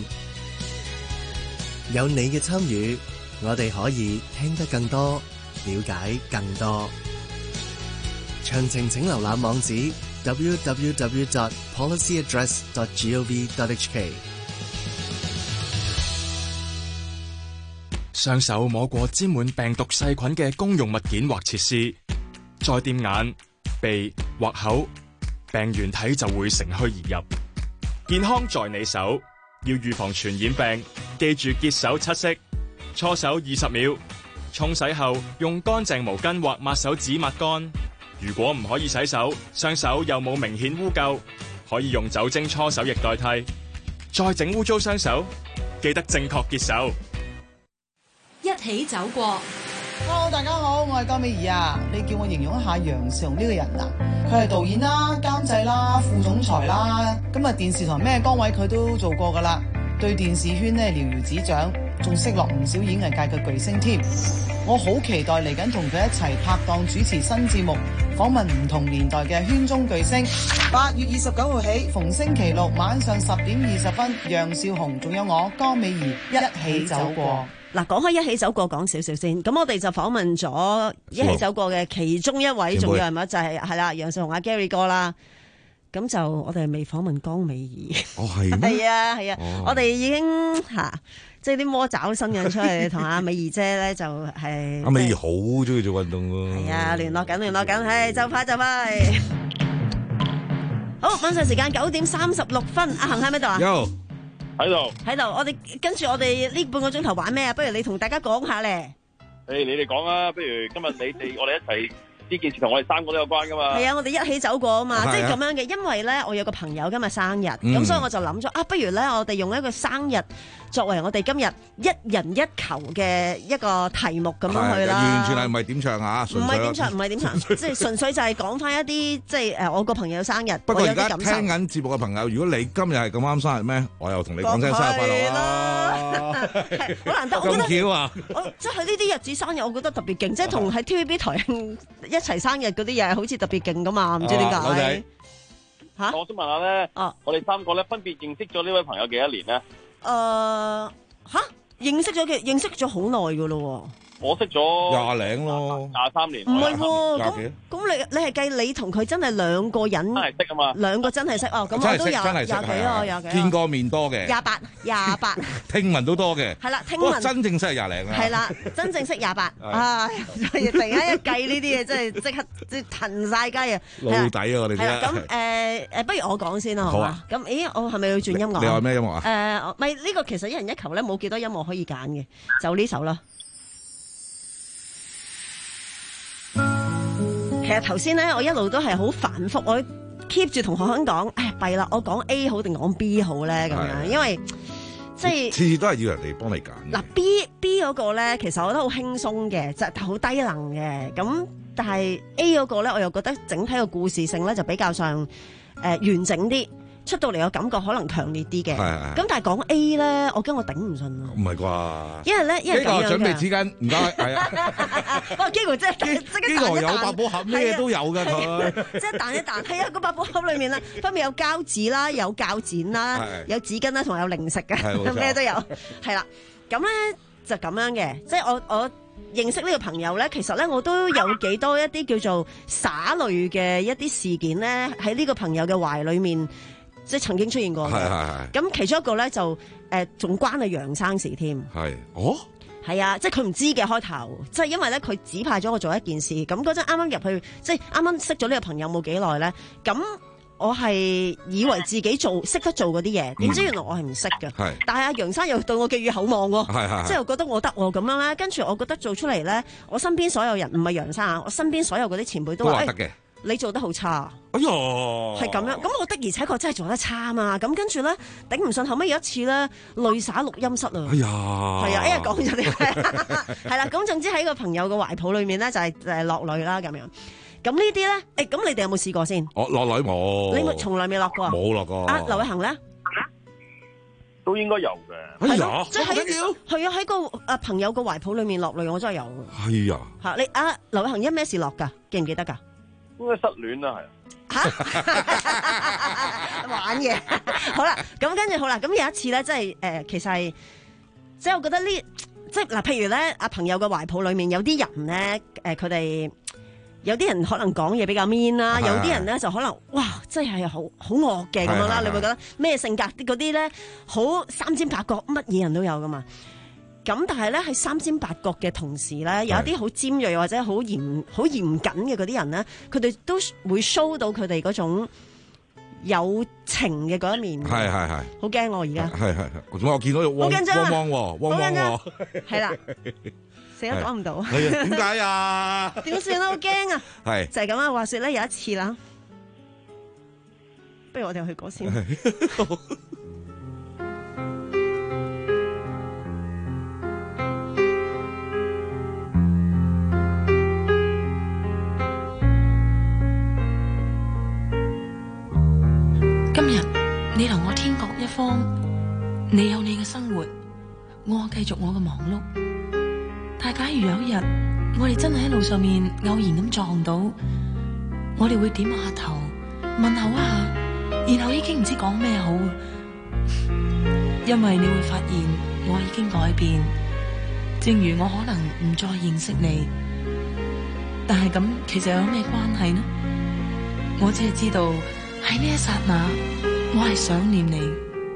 有你嘅參與，我哋可以聽得更多，了解更多。詳情請瀏覽網址 double-u double-u double-u dot policy address dot gov dot h k。 雙手摸過沾滿病毒細菌嘅公用物件或設施，再掂眼、鼻或口，病原體就會乘虛而入。健康在你手，要預防傳染病，記住潔手七式：搓手二十秒，沖洗後用乾淨毛巾或抹手紙抹乾。如果唔可以洗手，雙手又冇明顯污垢，可以用酒精搓手液代替。再整污糟雙手，記得正確潔手。 一起走過。 Hello， 大家好，我係江美儀啊。你叫我形容一下楊兆雄呢個人啊？佢係導演啦、監製啦、副總裁啦，今日電視台咩崗位佢都做過噶啦。對電視圈呢瞭如指掌，仲識落唔少演藝界嘅巨星添。我好期待嚟緊同佢一齊拍檔主持新節目，訪問唔同年代嘅圈中巨星。八月二十九號起，逢星期六晚上十點二十分，楊兆雄仲有我江美儀一起走過。 嗱，講開一起走過，講少少先。咁我哋就訪問咗一起走過嘅其中一位重要人物，就係係啦楊兆雄阿 Gary 哥啦。咁就我哋未訪問江美儀。 哦，係咩？ 係啊，係啊，哦、我哋已經嚇、啊，即係啲魔爪伸緊出嚟，同阿美儀姐咧就係、是。阿美儀好中意做運動喎。 係啊，聯絡緊，聯絡緊，係就快就快。好，晚上時間九點三十六分，阿恒喺咪度啊？ 有。 喺度， 喺度，我哋跟住我哋呢半個鐘頭玩咩啊？不如你同大家講下咧。 誒，你哋講啊，不如今日你哋我哋一齊呢件事同我哋三個都有關噶嘛。 係啊，我哋一起走過啊嘛， 啊即係咁樣嘅。因為咧，我有個朋友今日生日，咁、嗯、所以我就諗咗啊，不如咧我哋用一個生日作為我哋今日一人一球嘅一個題目咁樣去啦。 完全係唔係點唱啊？ 唔係點唱，唔係點唱，即係純粹就係講翻一啲即係誒我個朋友生日。 不過而家聽緊節目嘅朋友，如果你今日係咁啱生日咩，我又同你講聲生日快樂啦！ 好難得，我覺得咁巧啊！ 我即係呢啲日子生日，我覺得特別勁，即係同喺 T V B 台一齊生日嗰啲嘢，好似特別勁噶嘛，唔知點解。 嚇！我想問下咧，我哋三個咧分別認識咗呢位朋友幾多年咧？ 誒嚇，認識咗嘅認識咗好耐噶咯喎。 我識咗廿零咯， 廿三年。 唔係喎，咁咁你你係計你同佢真係兩個人， 真係識啊嘛， 兩個真係識哦。咁我都有廿幾啊，廿幾。 見過面多嘅。 廿八，廿八。 聽聞都多嘅。 係啦，聽聞。 真正識係廿零啊。 係啦，真正識廿八。唉，突然間一計呢啲嘢，真係即刻即係騰曬雞啊！ 老底啊，我哋。 係啦，咁誒誒，不如我講先啦，好嘛？咁咦，我係咪要轉音樂？ 你話咩音樂啊？ 誒，咪呢個其實一人一球咧，冇幾多音樂可以揀嘅，就呢首啦。其實頭先咧，我一路都係好反覆，我 keep 住同學生講，哎呀弊啦，我講 A 好定講 B 好咧咁樣，因為即係次次都係要人哋幫你揀。 嗱 B B 嗰個咧，其實我覺得好輕鬆嘅，就係好低能嘅。咁但係 A 嗰個咧，我又覺得整體個故事性咧就比較上誒、呃、完整啲。出到嚟嘅感覺可能強烈啲嘅，咁但係講 A 咧，我驚我頂唔順啊！ 唔係啩？ 因為咧，因為咁樣嘅。 呢個準備紙巾，唔該，係啊。 哇！幾乎即係即刻彈一彈。 呢個有百寶盒，咩都有㗎佢。 即係彈一彈，係啊！個百寶盒裏面咧，分別有膠紙啦，有膠剪啦，有紙巾啦，同埋有零食嘅，咩都有。係啦，咁咧就咁樣嘅，即係我我認識呢個朋友咧，其實咧我都有幾多一啲叫做灑淚嘅一啲事件咧，喺呢個朋友嘅懷裏面。即係曾經出現過嘅，係係係。咁其中一個咧就誒仲關係楊生事添。係，哦，係啊，即係佢唔知嘅開頭，即係因為咧佢指派咗我做一件事，咁嗰陣啱啱入去，即係啱啱識咗呢個朋友冇幾耐咧，咁我係以為自己做識得做嗰啲嘢，點知原來我係唔識嘅。係，但係阿楊生又對我寄予厚望喎，係係，即係又覺得我得喎咁樣咧，跟住我覺得做出嚟咧，我身邊所有人唔係楊生啊，我身邊所有嗰啲前輩都話得嘅。你做得好差，哎呀，係咁樣，咁我的而且確真係做得差嘛，咁跟住咧頂唔順，後尾有一次咧淚灑錄音室啊，哎呀，係啊，哎呀講咗啲，係啦，咁總之喺個朋友嘅懷抱裏面咧就係誒落淚啦咁樣，咁呢啲咧，誒咁你哋有冇試過先？我落淚冇，你冇從來未落過，冇落過。啊，劉偉恒咧， 都應該有嘅， 係啊，即係係啊喺個誒朋友嘅懷抱裏面落淚，我真係有，係啊，吓你啊劉偉恒因咩事落噶？記唔記得噶？ 應該失戀啦，係啊！玩嘢，好啦，咁跟住好啦，咁有一次咧，即係誒、呃，其實係即係我覺得呢，即係嗱，譬如咧，阿朋友嘅懷抱裏面有啲人咧，誒、呃，佢哋有啲人可能講嘢比較 mean 啦，有啲人咧就可能哇，即係好好惡嘅咁樣啦，你會覺得咩性格啲嗰啲咧，好三尖八角，乜嘢人都有噶嘛。咁但係咧喺三尖八角嘅同時咧，有一啲好尖銳或者好嚴好嚴謹嘅嗰啲人咧，佢哋都會 show 到佢哋嗰種有情嘅嗰一面。係係係，好驚我而家。係係係，我見到汪汪汪汪汪汪，係啦，死都講唔到。點解啊？點算啊？好驚啊！係就係咁啊！話說咧有一次啦，不如我哋去嗰先。 今日你同我天各一方，你有你嘅生活，我繼續我嘅忙碌。但係假如有一日我哋真係喺路上面偶然咁撞到，我哋會點下頭問候一下，然後已經唔知講咩好，因為你會發現我已經改變，正如我可能唔再認識你，但係咁其實有咩關係呢？我只係知道喺呢一剎那，我係想念你。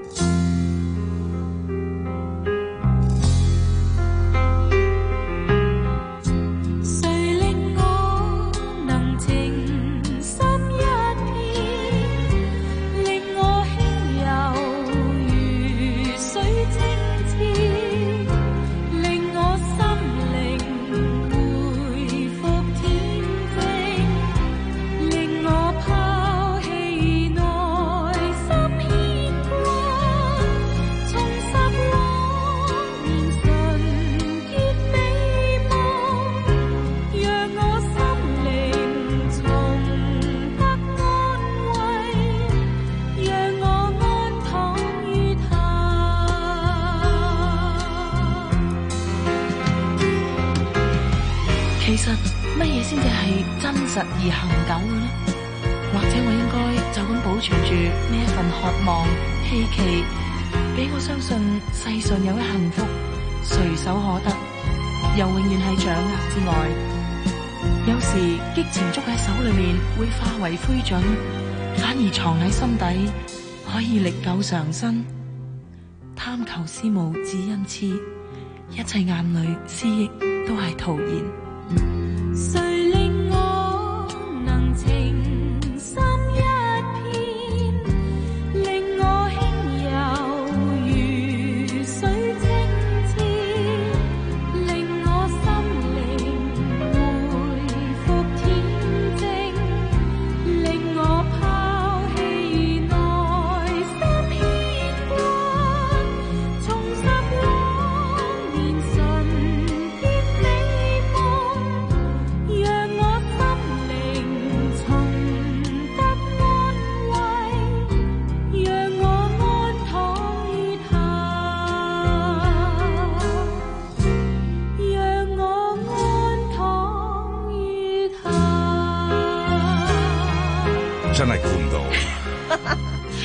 其實乜嘢先至係真實而恒久嘅呢？或者我應該就咁保存住呢一份渴望、希冀，俾我相信世上有一幸福隨手可得，又永遠喺掌握之外。有時激情捉喺手裏面會化為灰燼，反而藏喺心底可以歷久常新。貪求思慕只因痴，一切眼淚思憶都係徒然。 誰令我能情深一片，令我輕柔如水清澈，令我心靈回復恬靜，令我拋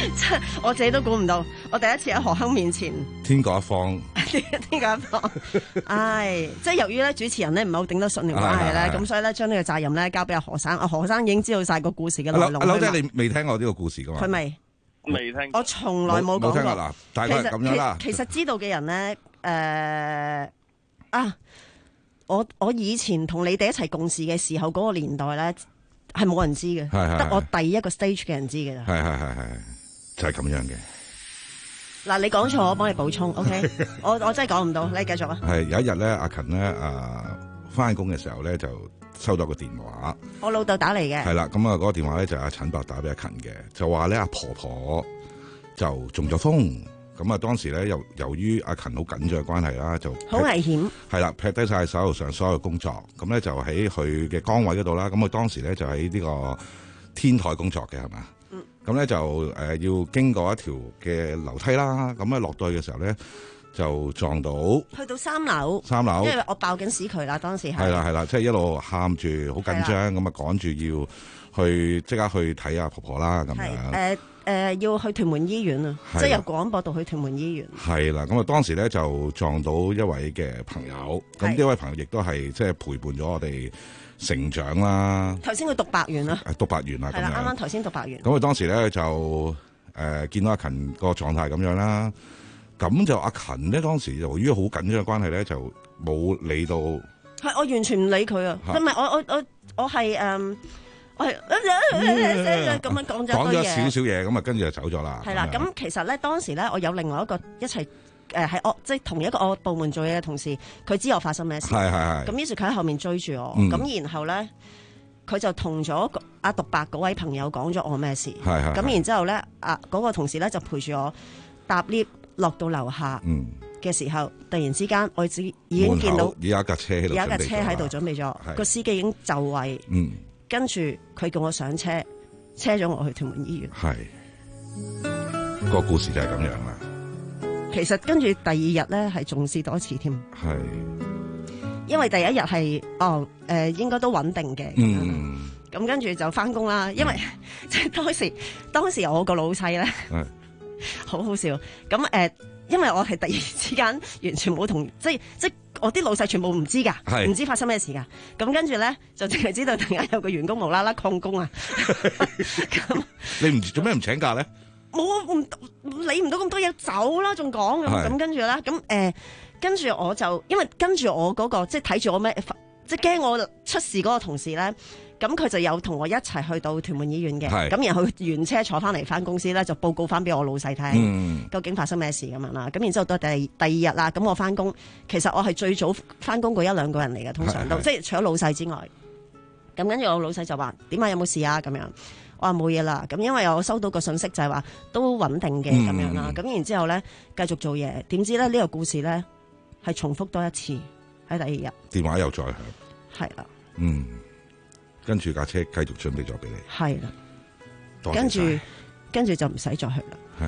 真係我自己都估唔到，我第一次喺何亨面前天各一方， 天各一方，唉，即係由於咧主持人咧唔係好頂得順嘅關係咧，咁所以咧將呢個責任咧交俾阿何生，阿何生已經知道晒個故事嘅內容。 阿劉姐，你未聽過呢個故事噶嘛？ 佢未未聽， 我從來冇講過。 嗱，大概係咁樣啦。 其實知道嘅人咧，誒啊，我我以前同你哋一齊共事嘅時候嗰個年代咧。係冇人知嘅，得我第一個 stage 嘅人知嘅咋。 係係係係，就係咁樣嘅。 嗱，你講錯，我幫你補充。OK， 我我真係講唔到，你繼續啊。 係有一日咧，阿勤咧誒翻工嘅時候咧，就收到個電話。 我老豆打嚟嘅。係啦，咁啊嗰個電話咧就係阿陳伯打俾阿勤嘅，就話咧阿婆婆就中咗風。咁啊，當時咧由由於阿勤好緊張嘅關係啦，就好危險。 係啦，劈低晒手頭上所有工作，咁咧就喺佢嘅崗位嗰度啦。咁佢當時咧就喺呢個天台工作嘅，係嘛？嗯。咁咧就誒、呃、要經過一條嘅樓梯啦。咁咧落到去嘅時候咧，就撞到去到三樓。三樓。因為我爆緊屎渠啦，當時係。係啦係啦，即係一路喊住好緊張，咁啊趕住要去即刻去睇阿婆婆啦，咁樣。 誒、呃，要去屯門醫院啊，即係由廣播道去屯門醫院。 係啦，咁啊，當時咧就撞到一位嘅朋友，咁呢位朋友亦都係即係陪伴咗我哋成長啦。 頭先佢讀白完啦， 讀白完啦， 係啦，啱啱頭先讀白完。咁佢當時咧就誒、呃、見到阿勤個狀態咁樣啦，咁就阿勤咧當時由於好緊張嘅關係咧，就冇理到。 係我完全唔理佢啊，唔係我我我我係誒。我係咁樣講咗講咗少少嘢，咁啊跟住就走咗啦。 係啦，咁其實咧當時咧，我有另外一個一齊誒喺我即係同一個我部門做嘢嘅同事，佢知我發生咩事。係係係。咁於是佢喺後面追住我，咁、嗯、然後咧佢就同咗阿獨白嗰位朋友講咗我咩事。係係。咁然之後咧，啊嗰、嗰個同事咧就陪住我搭 lift 落到樓下嘅時候，嗯、突然之間我已已經見到有一架車喺度，有一架車喺度準備咗，個司機已經就位。嗯。跟住佢叫我上車，車咗我去屯門醫院。係， 個故事就係咁樣啦。 其實跟住第二日咧係重視多次添。係，因為第一日係哦誒、呃、應該都穩定嘅。嗯。咁跟住就翻工啦，因為即係、嗯、當時當時我個老細咧，好好笑。咁誒、呃，因為我係突然之間完全冇同即係即。即我啲老細全部唔知噶，唔知發生咩事噶。咁跟住咧，就淨係知道突然間有個員工無啦啦曠工啊。咁你唔做咩唔請假咧？ 冇啊，唔理唔到咁多嘢，走啦，仲講咁。咁跟住咧，咁誒，跟住我就因為跟住我嗰個即係睇住我咩，即係驚我出事嗰個同事咧。咁佢就有同我一齊去到屯門醫院嘅，咁然後原車坐翻嚟翻公司咧，就報告翻俾我老細睇，嗯、究竟發生咩事咁樣啦。咁然之後到第第二日啦，咁我翻工，其實我係最早翻工嗰一兩個人嚟嘅，通常都即係除咗老細之外。咁跟住我老細就話：點解有冇事啊？咁樣我話冇嘢啦。咁因為我收到個信息就係話都穩定嘅咁樣啦。咁、嗯、然之後咧繼續做嘢，點知咧呢、呢個故事咧係重複多一次喺第二日，電話又再響，係啦，嗯。跟住架車繼續準備咗俾你，係啦， 跟住跟住就唔使再去啦。係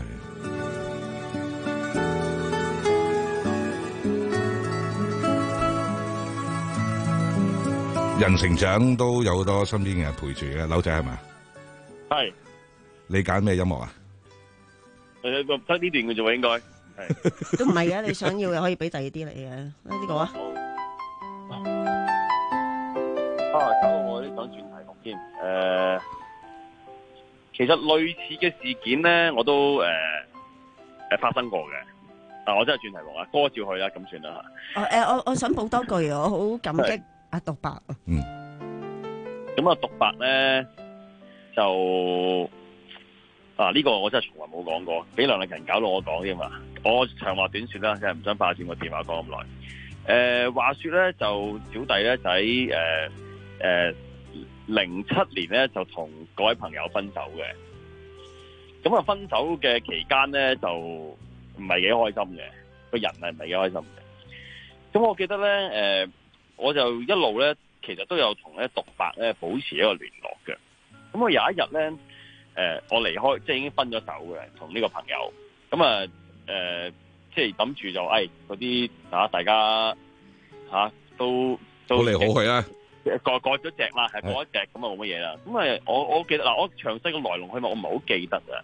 人成長都有好多身邊嘅人陪住嘅，柳仔係咪？係。你揀咩音樂啊？ 誒，得呢段嘅啫喎，應該係。 都唔係嘅，你想要嘅可以俾第二啲你嘅，呢、呢個啊。 啊！搞到我啲想轉題目添。誒、呃，其實類似嘅事件咧，我都誒誒、呃、發生過嘅。但我真係轉題目啊，歌照去啦，咁算啦嚇。誒、 呃，我我想補多句，我好感激阿獨白。嗯。 咁啊，獨白咧就啊呢、呢個我真係從來冇講過，俾梁麗勤搞到我講添嘛。我長話短説啦，真係唔想霸佔個電話講咁耐。誒、呃，話説咧，就小弟咧就喺誒。呃誒，零七年咧就同各位朋友分手嘅，咁啊分手嘅期間咧就唔係幾開心嘅，個人係唔係幾開心嘅。咁我記得咧，誒、呃，我就一路咧，其實都有同咧獨白咧保持一個聯絡嘅。咁我有一日咧，誒、呃，我離開，即係已經分咗手嘅，同呢個朋友。咁啊，誒、呃，即係諗住就，誒，嗰啲啊，大家吓、啊、都都好嚟好去啊。 割割咗隻啦，係割一隻咁啊，冇乜嘢啦。咁啊，我我記得嗱，我詳細嘅來龍去脈我唔係好記得啊。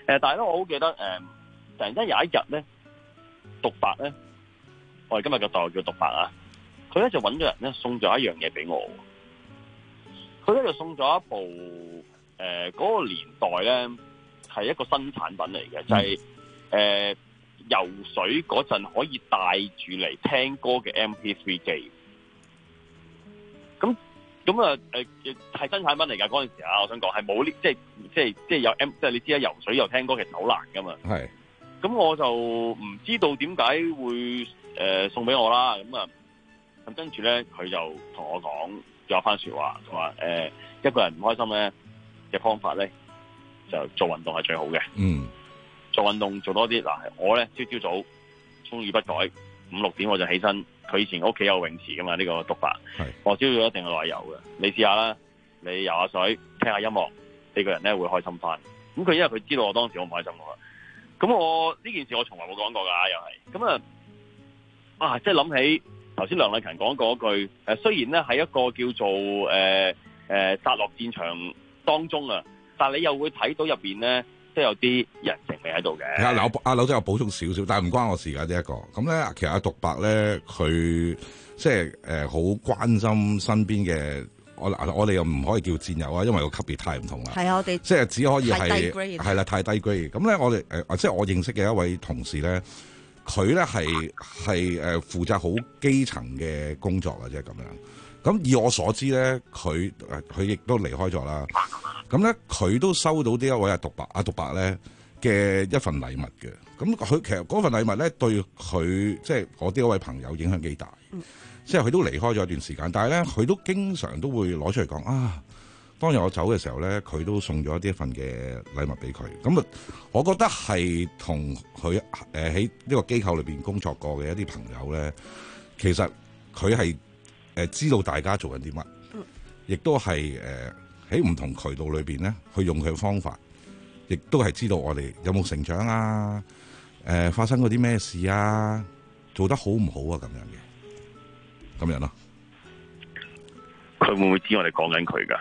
但係咧，我好記得誒、呃，突然間有一日咧，獨白咧，我哋今日嘅代號叫獨白啊，佢咧就揾咗人咧送咗一樣嘢俾我。佢咧就送咗一部誒嗰、呃那個年代咧係一個新產品嚟嘅，就係、是、誒、呃、游水嗰陣可以帶住嚟聽歌嘅 M P 三 機。咁咁啊誒係新產品嚟㗎，嗰陣時啊，我想講係冇呢，即係即係即係有 M， 即係你知啦，游水又聽歌其實好難㗎嘛。係。咁我就唔知道點解會誒、呃、送俾我啦。咁啊咁跟住咧，佢就同我講有番説話，佢話誒一個人唔開心咧嘅方法咧，就做運動係最好嘅。嗯。做運動做多啲嗱，我咧朝朝早充意不改，五六點我就起身。佢以前屋企有泳池噶嘛，呢、這個獨白。我朝早一定落去游嘅。你試下啦，你游下水，聽下音樂，你個人咧會開心翻。咁佢因為佢知道我當時好唔開心㗎，咁我呢件事我從來冇講過㗎，又係咁啊啊！即係諗起頭先梁麗勤講過嗰句誒，雖然咧喺一個叫做誒誒殺落戰場當中啊，但係你又會睇到入邊咧，即係有啲人情味喺度嘅。 阿柳阿柳都有補充少少，但係唔關我事㗎呢一個。咁咧，其實阿獨白咧，佢即係誒好關心身邊嘅。我我哋又唔可以叫戰友啊，因為個級別太唔同啦。係啊，我哋即係只可以係係啦，太低 grade。咁咧，我哋誒即係我認識嘅一位同事咧，佢咧係係誒負責好基層嘅工作嘅啫咁樣。咁以我所知咧，佢佢亦都離開咗啦。咁咧，佢都收到呢一位阿獨白阿獨白咧嘅一份禮物嘅。咁佢其實嗰份禮物咧對佢即係我呢一位朋友影響幾大。嗯即係佢都離開咗一段時間，但係咧佢都經常都會攞出嚟講啊。當日我走嘅時候咧，佢都送咗一啲份嘅禮物俾佢。咁啊，我覺得係同佢誒喺呢個機構裏邊工作過嘅一啲朋友咧，其實佢係誒知道大家做緊啲乜，亦都係誒喺唔同渠道裏邊咧去用佢嘅方法，亦都係知道我哋有冇成長啊，誒、呃、發生過啲咩事啊，做得好唔好啊咁樣嘅。咁樣咯， 佢會唔會知我哋講緊佢噶？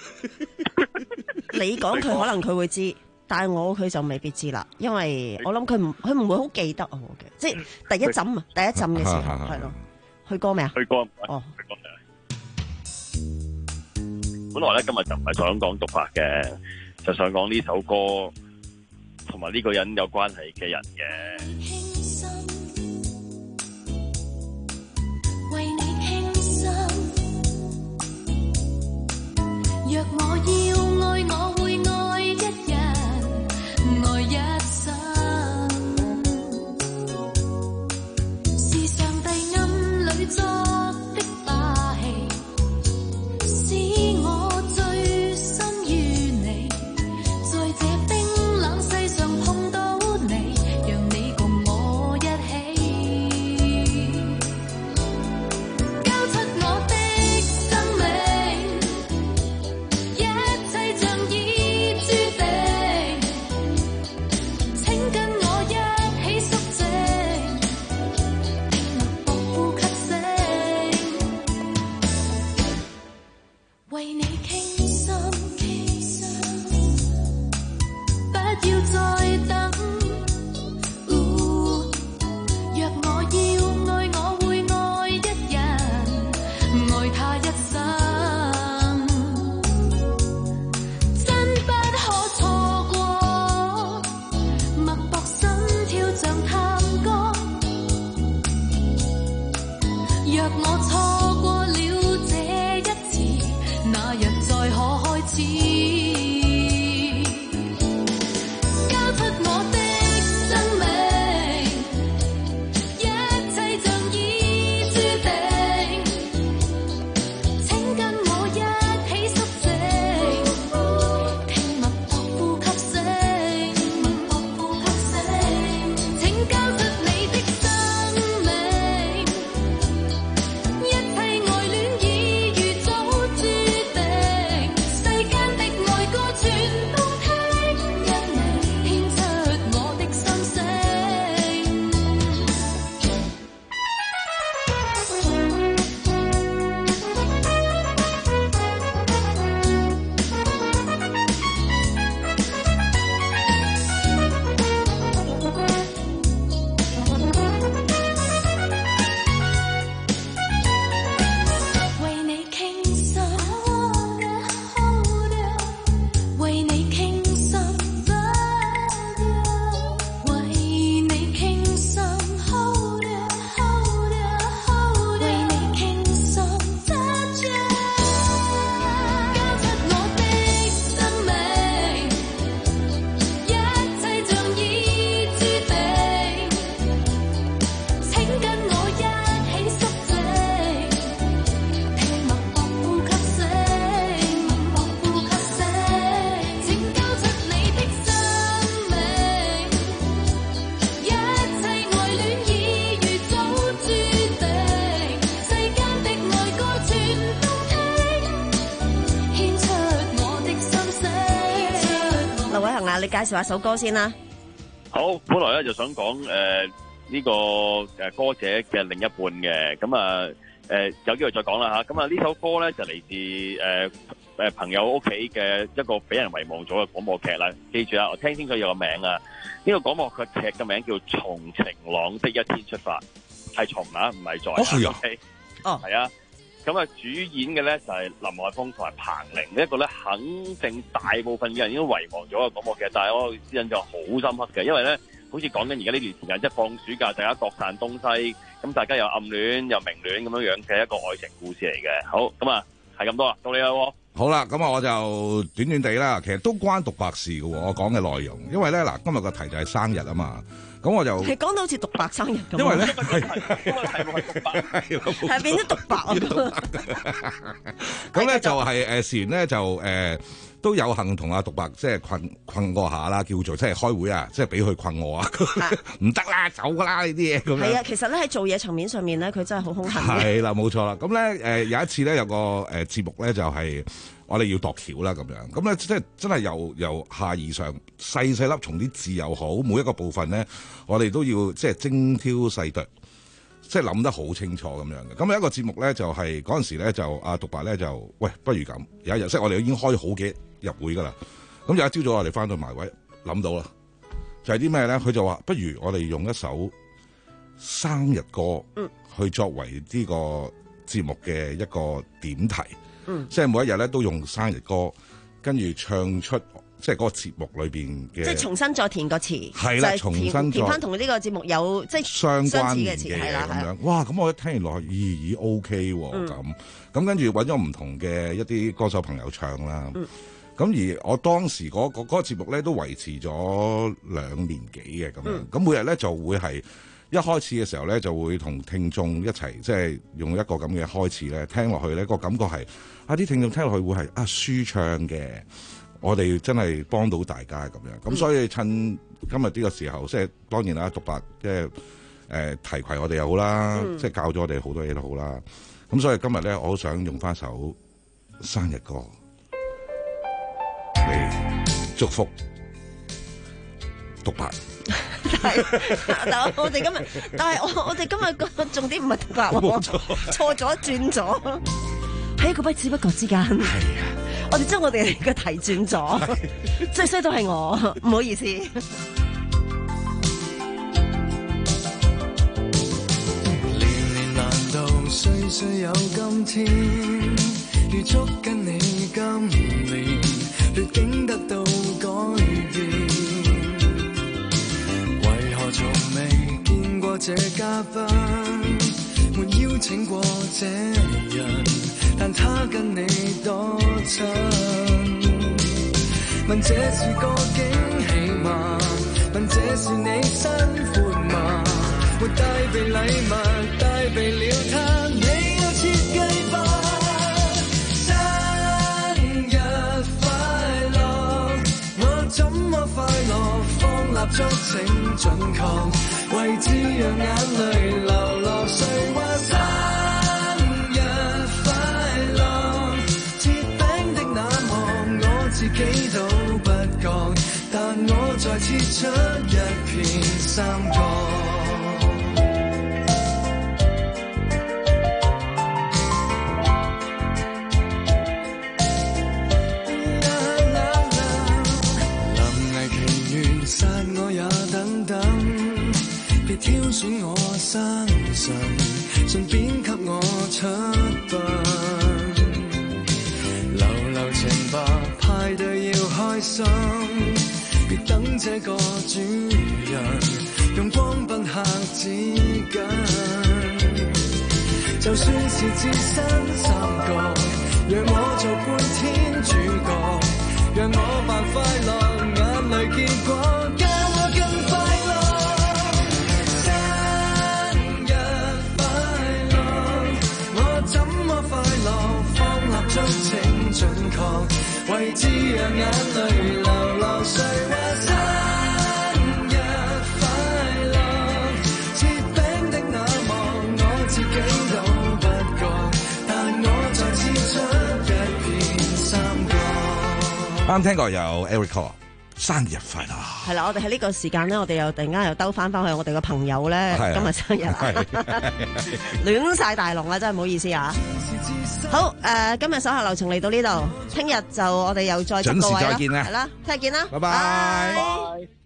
你講佢可能佢會知，但係我佢就未必知啦，因為我諗佢唔佢唔會好記得我嘅，即係第一浸啊，第一浸嘅時候係咯。去歌未啊？ 去歌哦，去歌。本來咧今日就唔係想講獨白嘅，就想講呢首歌同埋呢個人有關係嘅人嘅。 為你傾心，若我要愛，我會愛一人，愛一生。是上帝暗裏作的把戲，使我醉心於你，在這冰冷世上碰到你，讓你共我一起。為你傾心，傾心，不要再等。哦，若我要愛，我會愛一人，愛他一生，真不可錯過。脈搏心跳像探戈，若我錯過了這一次，那日再可開始。一切介紹下首歌先啦。 好，本來咧就想講誒呢個誒歌者嘅另一半嘅，咁啊誒有機會再講啦嚇。咁啊呢首歌咧就嚟自誒誒朋友屋企嘅一個俾人遺忘咗嘅廣播劇啦。記住啦，我聽清楚有個名啊。呢個廣播劇劇嘅名叫《從晴朗的一天出發》，係從啊，唔係在。哦係啊。哦，係啊。咁啊，主演嘅咧就係林海峰同埋彭羚，一個咧肯定大部分嘅人已經遺忘咗嘅廣播劇，但係我印象好深刻嘅，因為咧好似講緊而家呢段時間，即係放暑假，大家各散東西，咁大家又暗戀又明戀咁樣樣嘅一個愛情故事嚟嘅。好，咁啊係咁多啦，到你啦喎。 好啦，咁啊我就短短地啦，其實都關獨白事嘅喎，我講嘅內容，因為咧嗱，今日個題就係生日啊嘛。咁我就係講到好似獨白生日咁， 因為咧因為題目係獨白， 係變咗獨白啊！ 咁咧就係誒事緣咧就誒、呃、都有幸同阿獨白即係困困過下啦，叫做即係開會啊，即係俾佢困我啊，唔得啦，走㗎啦呢啲嘢咁樣。係啊，其實咧喺做嘢層面上面咧，佢真係好兇狠嘅。 係啦，冇錯啦。咁咧誒有一次咧有個誒節目咧就係、是。我哋要度橋啦，咁樣咁咧，即係真係由由下而上細細粒，從啲字又好，每一個部分咧，我哋都要即係精挑細琢，即係諗得好清楚咁樣嘅。咁有一個節目咧，就係嗰陣時咧，就阿獨白咧就喂，不如咁有一日，即係我哋已經開好幾日會噶啦。咁有一朝早我哋翻到埋位，諗到啦，就係啲咩咧？佢就話不如我哋用一首生日歌，去作為呢個節目嘅一個點題。嗯，即係每一日咧都用生日歌，跟住唱出即係嗰個節目裏邊嘅， 即係重新再填個詞， 係啦，重新再填翻同呢個節目有即係相關嘅詞嘢咁樣。哇！咁我一聽完落去，咦咦 OK 喎咁，咁、嗯、跟住揾咗唔同嘅一啲歌手朋友唱啦。咁、嗯、而我當時嗰、嗰個嗰、嗰個節目咧都維持咗兩年幾嘅咁樣。咁、嗯、每日咧就會係。一開始嘅時候咧，就會同聽眾一齊，即係用一個咁嘅開始咧，聽落去咧個感覺係啊啲聽眾聽落去會係啊舒暢嘅，我哋真係幫到大家咁樣。咁所以趁今日呢個時候，即係當然啦，獨白即係誒提攜我哋又好啦，嗯、即係教咗我哋好多嘢都好啦。咁所以今日咧，我好想用翻首生日歌嚟祝福獨白。 但係，但係我哋今日，但係我我哋今日個重點唔係獨白喎，錯咗轉咗，喺一個不知不覺之間，係啊，我哋將我哋嘅題轉咗，最衰都係我，唔好意思。年年難道歲歲有今天，預祝跟你今年劣境得到改變。從未見過這嘉賓，沒邀請過這人，但他跟你多親。問這是個驚喜嗎？問這是你新歡嗎？沒帶備禮物，帶備了他，你有設計吧？生日快樂，我怎麼快樂？蠟燭請準確，為滋養眼淚流落。誰話生日快樂？切餅的那幕我自己都不覺，但我再切出一片三角。挑選我生辰，順便給我出殯。流流情吧，派對要開心，別等這個主人用光賓客紙巾。就算是置身三角，讓我做半天主角，讓我扮快樂，眼淚結果，教我更快樂。燭請準確，為滋養眼淚流落。誰話生日快樂？切餅的那幕我自己都不覺，但我再切出一片三角。 啱聽過有 Eric Cole 生日快樂！ 係啦，我哋喺呢個時間咧，我哋又突然間又兜翻翻去我哋個朋友咧， 啊、 今日生日，亂晒大龍啊！真係唔好意思啊。好誒、呃，今日手下留情嚟到呢度，聽日就我哋又再準時再見啦， 係啦，聽日見啦， 拜拜。